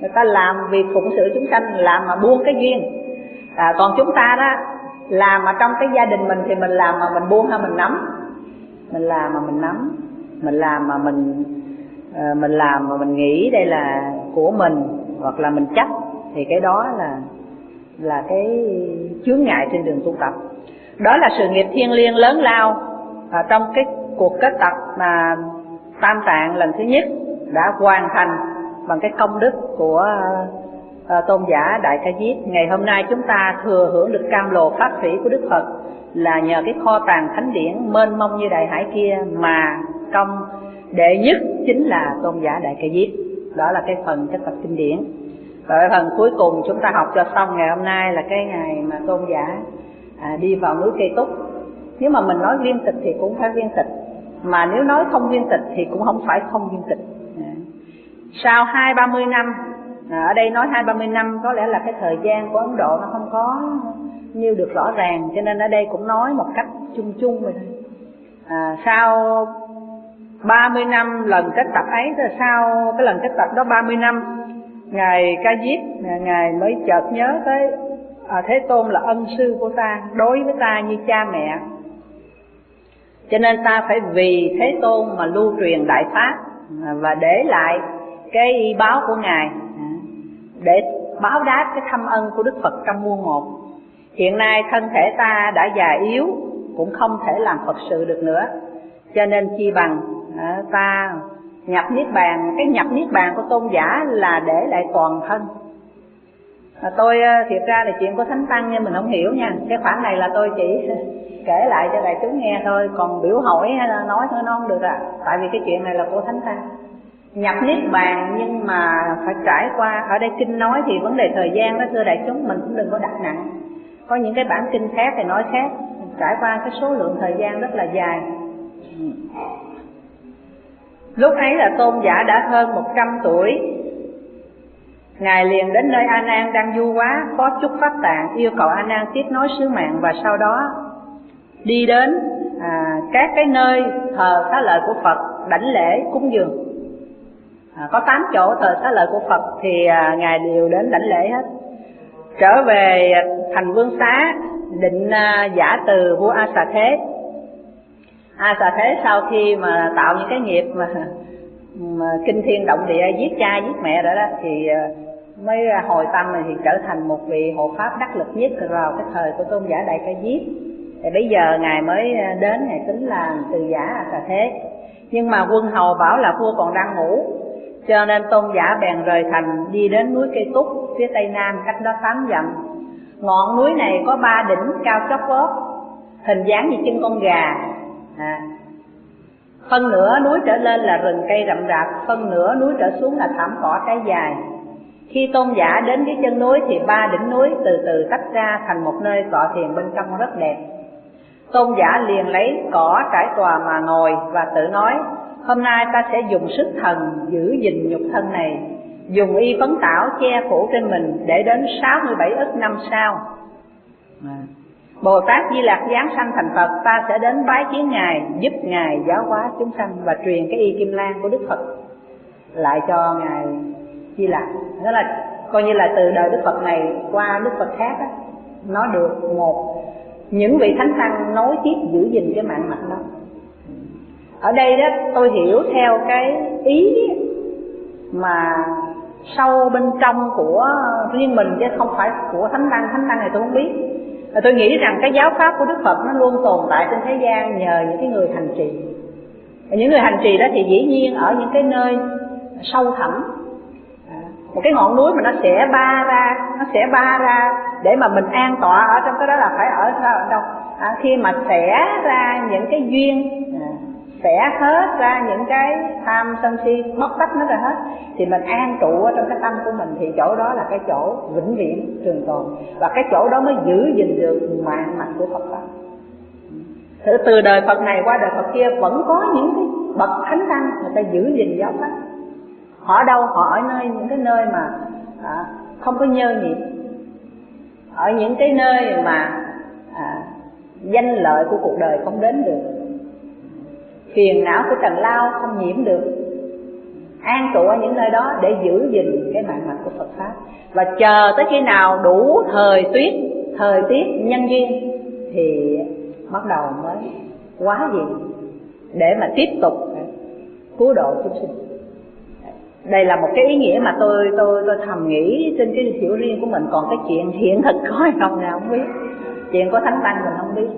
người ta làm vì phụng sự chúng sanh, làm mà buông cái duyên. À, còn chúng ta đó làm mà trong cái gia đình mình thì mình làm mà mình buông hay mình nắm? Mình làm mà mình nắm, mình làm mà mình uh, mình làm mà mình nghĩ đây là của mình, hoặc là mình chấp, thì cái đó là là cái chướng ngại trên đường tu tập. Đó là sự nghiệp thiêng liêng lớn lao à, trong cái cuộc kết tập mà Tam Tạng lần thứ nhất đã hoàn thành bằng cái công đức của uh, tôn giả Đại Ca Diếp. Ngày hôm nay chúng ta thừa hưởng được cam lồ pháp thủy của Đức Phật là nhờ cái kho tàng thánh điển mênh mông như đại hải kia, mà công đệ nhất chính là tôn giả Đại Ca Diếp. Đó là cái phần kết tập kinh điển. Và cái phần cuối cùng chúng ta học cho xong ngày hôm nay là cái ngày mà tôn giả à, đi vào núi Cây Túc. Nếu mà mình nói viên tịch thì cũng phải viên tịch, mà nếu nói không viên tịch thì cũng không phải không viên tịch. À, sau hai ba mươi năm, à, ở đây nói hai ba mươi năm có lẽ là cái thời gian của Ấn Độ nó không có nêu được rõ ràng, cho nên ở đây cũng nói một cách chung chung vậy thôi. À, sau ba mươi năm lần kết tập ấy, rồi sau cái lần kết tập đó ba mươi năm, Ngài Ca Diếp, Ngài mới chợt nhớ tới à, Thế Tôn là ân sư của ta, đối với ta như cha mẹ, cho nên ta phải vì Thế Tôn mà lưu truyền đại pháp à, và để lại cái y báo của Ngài à, để báo đáp cái thâm ân của Đức Phật trong muôn một. Hiện nay thân thể ta đã già yếu, cũng không thể làm Phật sự được nữa, cho nên chi bằng à, ta nhập niết bàn. Cái nhập niết bàn của tôn giả là để lại toàn thân. À, tôi thiệt ra là chuyện của Thánh Tăng nhưng mình không hiểu nha. Cái khoản này là tôi chỉ kể lại cho đại chúng nghe thôi, còn biểu hỏi hay là nói thôi nó không được à. Tại vì cái chuyện này là của Thánh Tăng. Nhập niết bàn nhưng mà phải trải qua, ở đây kinh nói thì vấn đề thời gian đó thưa đại chúng, mình cũng đừng có đặt nặng. Có những cái bản kinh khác thì nói khác, trải qua cái số lượng thời gian rất là dài. Lúc ấy là tôn giả đã hơn một trăm tuổi. Ngài liền đến nơi A Nan đang du hóa, có chút pháp tạng, yêu cầu A Nan tiếp nối sứ mạng, và sau đó đi đến à, các cái nơi thờ xá lợi của Phật đảnh lễ cúng dường. À, có tám chỗ thờ xá lợi của Phật thì à, Ngài đều đến đảnh lễ hết. Trở về thành Vương Xá, định à, giả từ vua A Xà Thế. A Xà Thế sau khi mà tạo những cái nghiệp mà, mà kinh thiên động địa, giết cha giết mẹ rồi đó, thì mới hồi tâm thì trở thành một vị hộ pháp đắc lực nhất vào cái thời của tôn giả Đại Ca Diếp. Thì bây giờ Ngài mới đến, Ngài tính là từ giả A Xà Thế. Nhưng mà quân hầu bảo là vua còn đang ngủ, cho nên tôn giả bèn rời thành đi đến núi Cây Túc phía tây nam, cách đó tám dặm. Ngọn núi này có ba đỉnh cao chót vót, hình dáng như chân con gà. À, phân nửa núi trở lên là rừng cây rậm rạp, phân nửa núi trở xuống là thảm cỏ trái dài. Khi tôn giả đến cái chân núi thì ba đỉnh núi từ từ tách ra thành một nơi tọa thiền bên trong rất đẹp. Tôn giả liền lấy cỏ trải tòa mà ngồi và tự nói: hôm nay ta sẽ dùng sức thần giữ gìn nhục thân này, dùng y phấn tảo che phủ trên mình để đến sáu mươi bảy ức năm sau, à, Bồ Tát Di Lặc giáng sanh thành Phật, ta sẽ đến bái kiến Ngài, giúp Ngài giáo hóa chúng sanh và truyền cái y Kim Lan của Đức Phật lại cho Ngài Di Lặc. Đó là coi như là từ đời Đức Phật này qua Đức Phật khác đó, nó được một những vị thánh tăng nối tiếp giữ gìn cái mạng mạch đó. Ở đây đó tôi hiểu theo cái ý mà sâu bên trong của riêng mình chứ không phải của thánh tăng. Thánh tăng này tôi không biết. Tôi nghĩ rằng cái giáo pháp của Đức Phật nó luôn tồn tại trên thế gian nhờ những cái người hành trì. Những người hành trì đó thì dĩ nhiên ở những cái nơi sâu thẳm, một cái ngọn núi mà nó sẽ ba ra, nó sẽ ba ra để mà mình an tọa ở trong cái đó là phải ở ở đâu? À, khi mà xẻ ra những cái duyên, à, xẻ hết ra những cái tham sân si, bóc tách nó ra hết, thì mình an trụ ở trong cái tâm của mình, thì chỗ đó là cái chỗ vĩnh viễn trường tồn, và cái chỗ đó mới giữ gìn được mạng mạch của Phật pháp. Từ, từ đời Phật này qua đời Phật kia vẫn có những cái bậc thánh tăng người ta giữ gìn giáo pháp. Họ ở đâu? Họ ở nơi những cái nơi mà à, không có nhơ nhiệt, ở những cái nơi mà à, danh lợi của cuộc đời không đến được, phiền não của trần lao không nhiễm được, an trụ ở những nơi đó để giữ gìn cái mạng mạch của Phật Pháp. Và chờ tới khi nào đủ thời tuyết, thời tiết nhân duyên thì bắt đầu mới hóa diện để mà tiếp tục cứu độ chúng sinh. Đây là một cái ý nghĩa mà tôi tôi tôi thầm nghĩ trên cái hiểu riêng của mình. Còn cái chuyện hiện thực có hay không thì không biết, chuyện của Thánh Tăng mình không biết.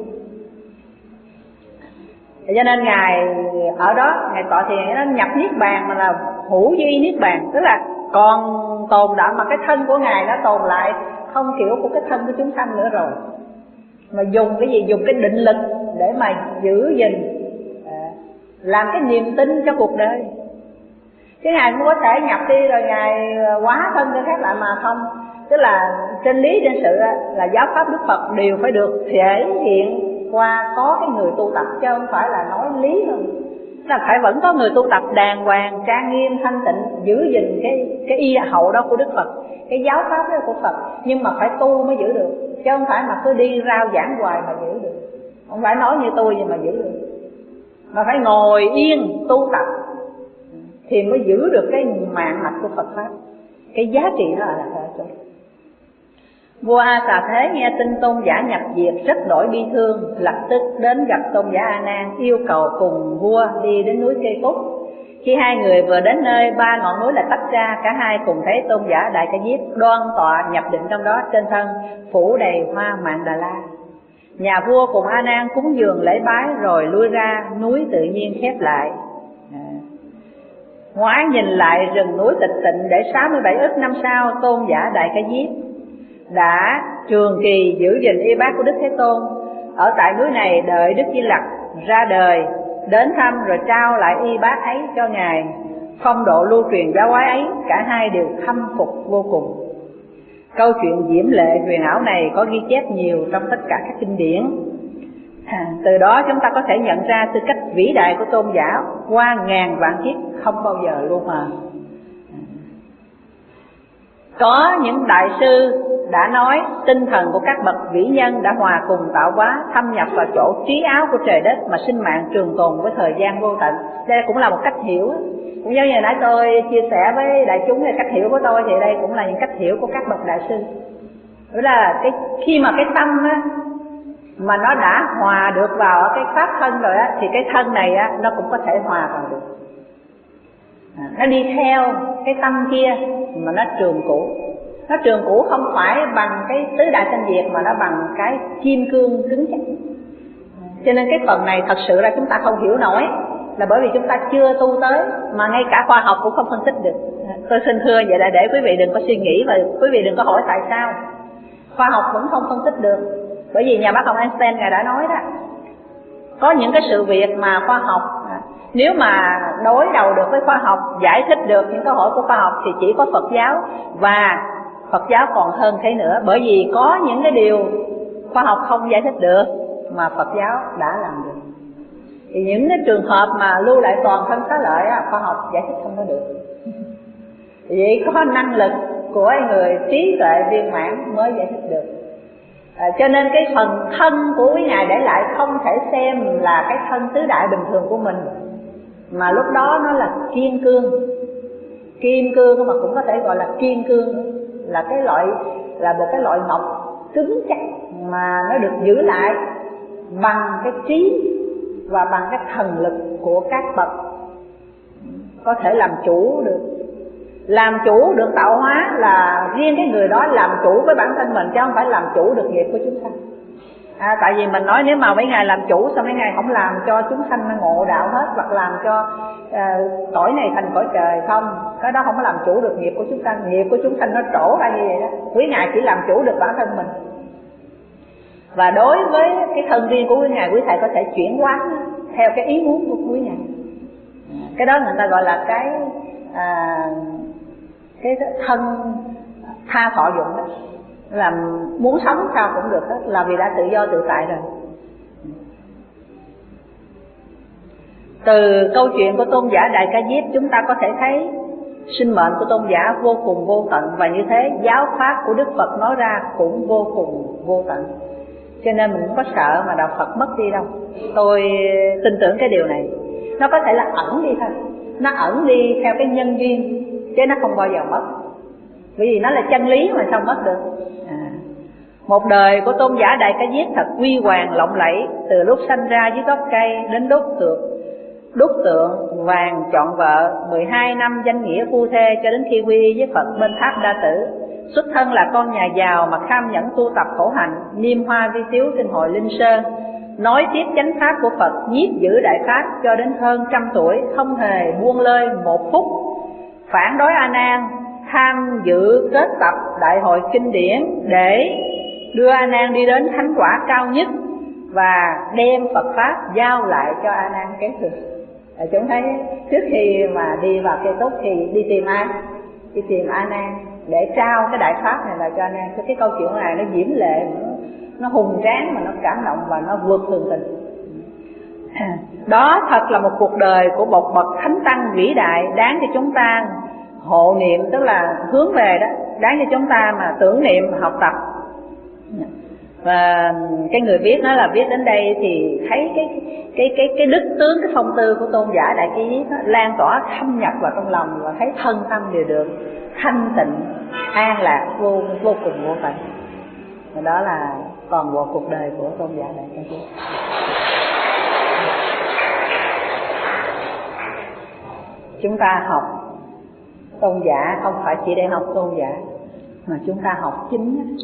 Cho nên Ngài ở đó, Ngài tọa thiền nó nhập Niết Bàn mà là hữu duy Niết Bàn, tức là còn tồn đọng mà cái thân của Ngài nó tồn lại không kiểu của cái thân của chúng sanh nữa rồi. Mà dùng cái gì? Dùng cái định lực để mà giữ gìn, làm cái niềm tin cho cuộc đời. Chứ Ngài cũng có thể nhập đi rồi Ngài hóa thân cho khác lại mà không. Tức là trên lý trên sự là giáo pháp Đức Phật đều phải được thể hiện qua có cái người tu tập, chứ không phải là nói lý thôi. Là phải vẫn có người tu tập đàng hoàng, trang nghiêm, thanh tịnh, giữ gìn cái cái y hậu đó của Đức Phật, cái giáo pháp đó của Phật. Nhưng mà phải tu mới giữ được, chứ không phải mà cứ đi rao giảng hoài mà giữ được. Không phải nói như tôi gì mà giữ được, mà phải ngồi yên tu tập thì mới giữ được cái mạng mạch của Phật Pháp. Cái giá trị đó là ở chỗ. Vua A Xà Thế nghe tin tôn giả nhập diệt rất đổi bi thương, lập tức đến gặp tôn giả A Nan, yêu cầu cùng vua đi đến núi Cây Cúc. Khi hai người vừa đến nơi, ba ngọn núi là tách ra, cả hai cùng thấy tôn giả Đại Ca Diếp đoan tọa nhập định trong đó, trên thân phủ đầy hoa Mạn Đà La. Nhà vua cùng A Nan cúng dường lễ bái rồi lui ra, núi tự nhiên khép lại. Ngoái nhìn lại rừng núi tịch tịnh, để sáu mươi bảy ức năm sau, tôn giả Đại Ca Diếp đã trường kỳ giữ gìn y bát của Đức Thế Tôn. Ở tại núi này đợi Đức Di Lặc ra đời, đến thăm rồi trao lại y bát ấy cho Ngài. Phong độ lưu truyền giáo hóa ấy, cả hai đều khâm phục vô cùng. Câu chuyện diễm lệ huyền ảo này có ghi chép nhiều trong tất cả các kinh điển. À, từ đó chúng ta có thể nhận ra tư cách vĩ đại của tôn giả qua ngàn vạn kiếp không bao giờ lu mờ. Có những đại sư đã nói tinh thần của các bậc vĩ nhân đã hòa cùng tạo hóa, thâm nhập vào chỗ trí áo của trời đất mà sinh mạng trường tồn với thời gian vô tận. Đây cũng là một cách hiểu, cũng giống như nãy tôi chia sẻ với đại chúng về cách hiểu của tôi, thì đây cũng là những cách hiểu của các bậc đại sư. Đó là cái khi mà cái tâm á, mà nó đã hòa được vào cái pháp thân rồi á, thì cái thân này á, nó cũng có thể hòa vào được. À, nó đi theo cái tâm kia mà nó trường cũ. Nó trường cũ không phải bằng cái tứ đại sanh diệt, mà nó bằng cái kim cương cứng chắc. Cho nên cái phần này thật sự là chúng ta không hiểu nổi, là bởi vì chúng ta chưa tu tới, mà ngay cả khoa học cũng không phân tích được. Tôi xin thưa vậy là để quý vị đừng có suy nghĩ và quý vị đừng có hỏi tại sao. Khoa học vẫn không phân tích được, bởi vì nhà bác học Einstein Ngài đã nói đó, có những cái sự việc mà khoa học nếu mà đối đầu được với khoa học, giải thích được những câu hỏi của khoa học thì chỉ có Phật giáo, và Phật giáo còn hơn thế nữa. Bởi vì có những cái điều khoa học không giải thích được mà Phật giáo đã làm được. Thì những cái trường hợp mà lưu lại toàn thân xá lợi á, khoa học giải thích không có được. Vậy có năng lực của người trí tuệ viên mãn mới giải thích được. À, cho nên cái phần thân của quý Ngài để lại không thể xem là cái thân tứ đại bình thường của mình, mà lúc đó nó là kim cương. Kim cương mà cũng có thể gọi là kim cương, là cái loại là một cái loại ngọc cứng chắc mà nó được giữ lại bằng cái trí và bằng cái thần lực của các bậc có thể làm chủ được. Làm chủ được tạo hóa là riêng cái người đó làm chủ với bản thân mình, chứ không phải làm chủ được nghiệp của chúng sanh. À, tại vì mình nói nếu mà mấy ngài làm chủ sao mấy ngài không làm cho chúng sanh nó ngộ đạo hết, hoặc làm cho uh, cõi này thành cõi trời không? Cái đó không có làm chủ được nghiệp của chúng sanh. Nghiệp của chúng sanh nó trổ ra như vậy đó. Quý ngài chỉ làm chủ được bản thân mình. Và đối với cái thân riêng của quý ngài, quý thầy có thể chuyển hóa theo cái ý muốn của quý ngài. Cái đó người ta gọi là cái à, cái thân tha thọ dụng đó, là muốn sống sao cũng được hết, là vì đã tự do tự tại rồi. Từ câu chuyện của tôn giả Đại Ca Diếp chúng ta có thể thấy sinh mệnh của tôn giả vô cùng vô tận, và như thế giáo pháp của Đức Phật nói ra cũng vô cùng vô tận. Cho nên mình không có sợ mà đạo Phật mất đi đâu. Tôi tin tưởng cái điều này. Nó có thể là ẩn đi thôi, nó ẩn đi theo cái nhân duyên, chứ nó không bao giờ mất. Bởi vì nó là chân lý mà sao mất được. à. Một đời của tôn giả Đại Ca Diếp thật huy hoàng lộng lẫy, từ lúc sanh ra dưới gốc cây đến đúc tượng đúc tượng vàng chọn vợ, mười hai năm danh nghĩa phu thê cho đến khi quy y với Phật bên tháp Đa Tử. Xuất thân là con nhà giàu mà kham nhẫn tu tập khổ hạnh, niêm hoa vi tiếu trên hội Linh Sơn, nói tiếp chánh pháp của Phật, nhiếp giữ đại pháp cho đến hơn trăm tuổi, không hề buông lơi một phút. Phản đối A Nan, tham dự kết tập đại hội kinh điển để đưa A Nan đi đến thánh quả cao nhất và đem Phật pháp giao lại cho A Nan kế thừa. À, chúng thấy trước khi mà đi vào cây túc thì đi tìm ai? Đi tìm A Nan để trao cái đại pháp này là cho A Nan. Cái, cái câu chuyện này nó diễm lệ, nó, nó hùng tráng mà nó cảm động và nó vượt thường tình. À, đó thật là một cuộc đời của một bậc thánh tăng vĩ đại, đáng cho chúng ta hộ niệm, tức là hướng về đó, đáng cho chúng ta mà tưởng niệm học tập. Và cái người viết nói là viết đến đây thì thấy cái cái cái cái đức tướng, cái phong tư của tôn giả Đại Ca Diếp lan tỏa thâm nhập vào trong lòng, và thấy thân tâm đều được thanh tịnh, an lạc vô vô cùng vô tận. Và đó là toàn bộ cuộc đời của tôn giả Đại Ca Diếp. Chúng ta học tôn giả không phải chỉ để học tôn giả, mà chúng ta học chính,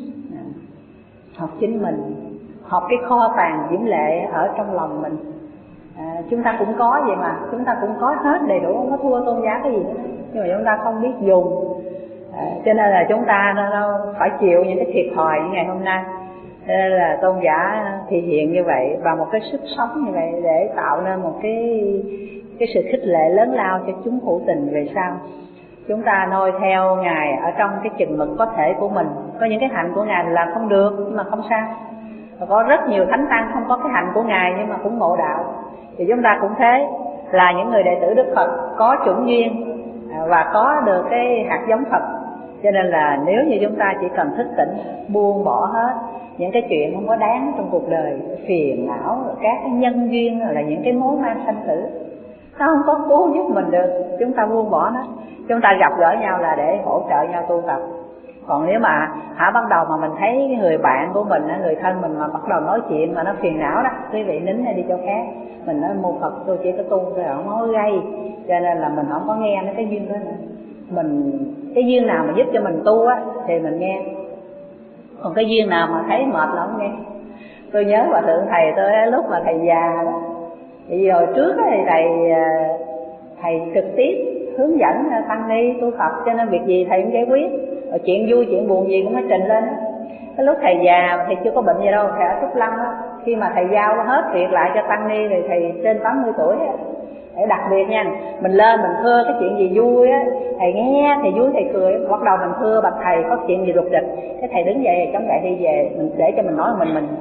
học chính mình, học cái kho tàng diễm lệ ở trong lòng mình. À, chúng ta cũng có vậy mà, chúng ta cũng có hết đầy đủ, không có thua tôn giả cái gì nữa, nhưng mà chúng ta không biết dùng. À, cho nên là chúng ta nó, nó phải chịu những cái thiệt thòi như ngày hôm nay. Cho nên là tôn giả thể hiện như vậy, và một cái sức sống như vậy để tạo nên một cái cái sự khích lệ lớn lao cho chúng hữu tình về sau. Chúng ta noi theo Ngài ở trong cái chừng mực có thể của mình. Có những cái hạnh của Ngài làm không được, nhưng mà không sao. Và có rất nhiều thánh tăng không có cái hạnh của Ngài nhưng mà cũng ngộ đạo. Thì chúng ta cũng thế, là những người đệ tử Đức Phật có chủng duyên và có được cái hạt giống Phật. Cho nên là nếu như chúng ta chỉ cần thức tỉnh, buông bỏ hết những cái chuyện không có đáng trong cuộc đời, phiền não, các cái nhân duyên, là những cái mối mang sanh tử, nó không có cứu giúp mình được, chúng ta buông bỏ nó. Chúng ta gặp gỡ nhau là để hỗ trợ nhau tu tập. Còn nếu mà hả bắt đầu mà mình thấy cái người bạn của mình, người thân mình mà bắt đầu nói chuyện mà nó phiền não đó, quý vị nín hay đi chỗ khác. Mình nói mô Phật tôi chỉ có tu thôi, không có gây, cho nên là mình không có nghe mấy cái duyên đó nữa. Mình cái duyên nào mà giúp cho mình tu á thì mình nghe, còn cái duyên nào mà thấy mệt là không nghe. Tôi nhớ Hòa Thượng thầy tôi lúc mà thầy già đó, thì hồi trước thì thầy thầy trực tiếp hướng dẫn tăng ni tu tập, cho nên việc gì thầy cũng giải quyết, rồi chuyện vui chuyện buồn gì cũng phải trình lên. Cái lúc thầy già thầy chưa có bệnh gì đâu, thầy ở Trúc Lâm á, khi mà thầy giao hết việc lại cho tăng ni thì thầy trên tám mươi tuổi á. Để đặc biệt nha, mình lên mình thưa cái chuyện gì vui á, thầy nghe thầy vui thầy cười, bắt đầu mình thưa bạch thầy có chuyện gì rụt rịch, cái thầy đứng dậy chống gậy đi về, mình để cho mình nói mình mình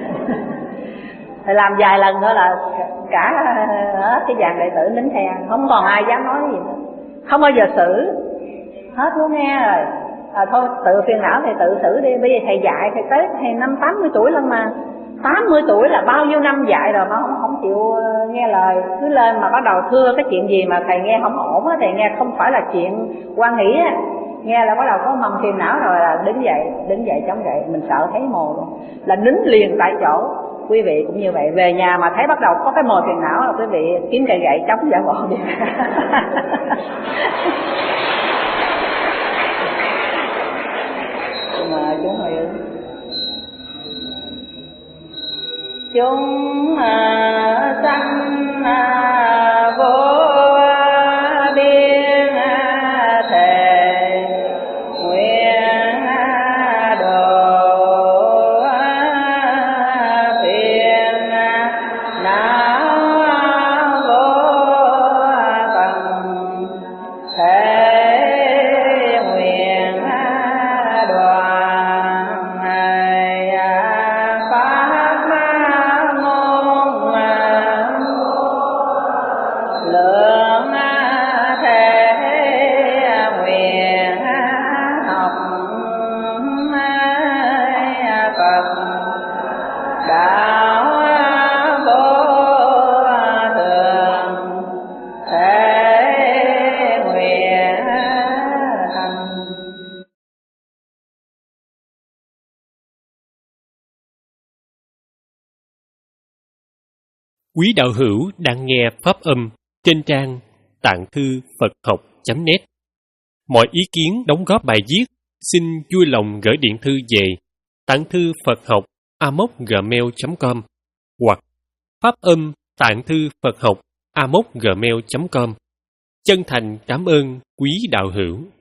thầy làm vài lần nữa là cả hết cái dàn đệ tử nín theo, không còn ai dám nói gì nữa, không bao giờ xử, hết muốn nghe rồi. À, thôi tự phiền não thì tự xử đi, bây giờ thầy dạy thầy tới thầy năm tám mươi tuổi lần mà, tám mươi tuổi là bao nhiêu năm dạy rồi mà không không chịu nghe lời, cứ lên mà bắt đầu thưa cái chuyện gì mà thầy nghe không ổn á, thầy nghe không phải là chuyện quan nghĩ á, nghe là bắt đầu có mầm phiền não rồi là đứng dậy, đứng dậy chống gậy, mình sợ thấy mồ luôn, là nín liền tại chỗ. Quý vị cũng như vậy, về nhà mà thấy bắt đầu có cái mồi phiền não là quý vị kiếm cây gậy chống giả bộ đi. Mà chúng người chúng sanh vô biên thề nguyện độ phiền não vô tận, thể nguyện đoàn pháp ngôn Quý đạo hữu đang nghe pháp âm trên trang tạng thư Phật học chấm net. Mọi ý kiến đóng góp bài viết xin vui lòng gửi điện thư về tạng thư Phật học a mốc gmail chấm com hoặc pháp âm tạng thư Phật học a mốc gmail chấm com. Chân thành cảm ơn quý đạo hữu.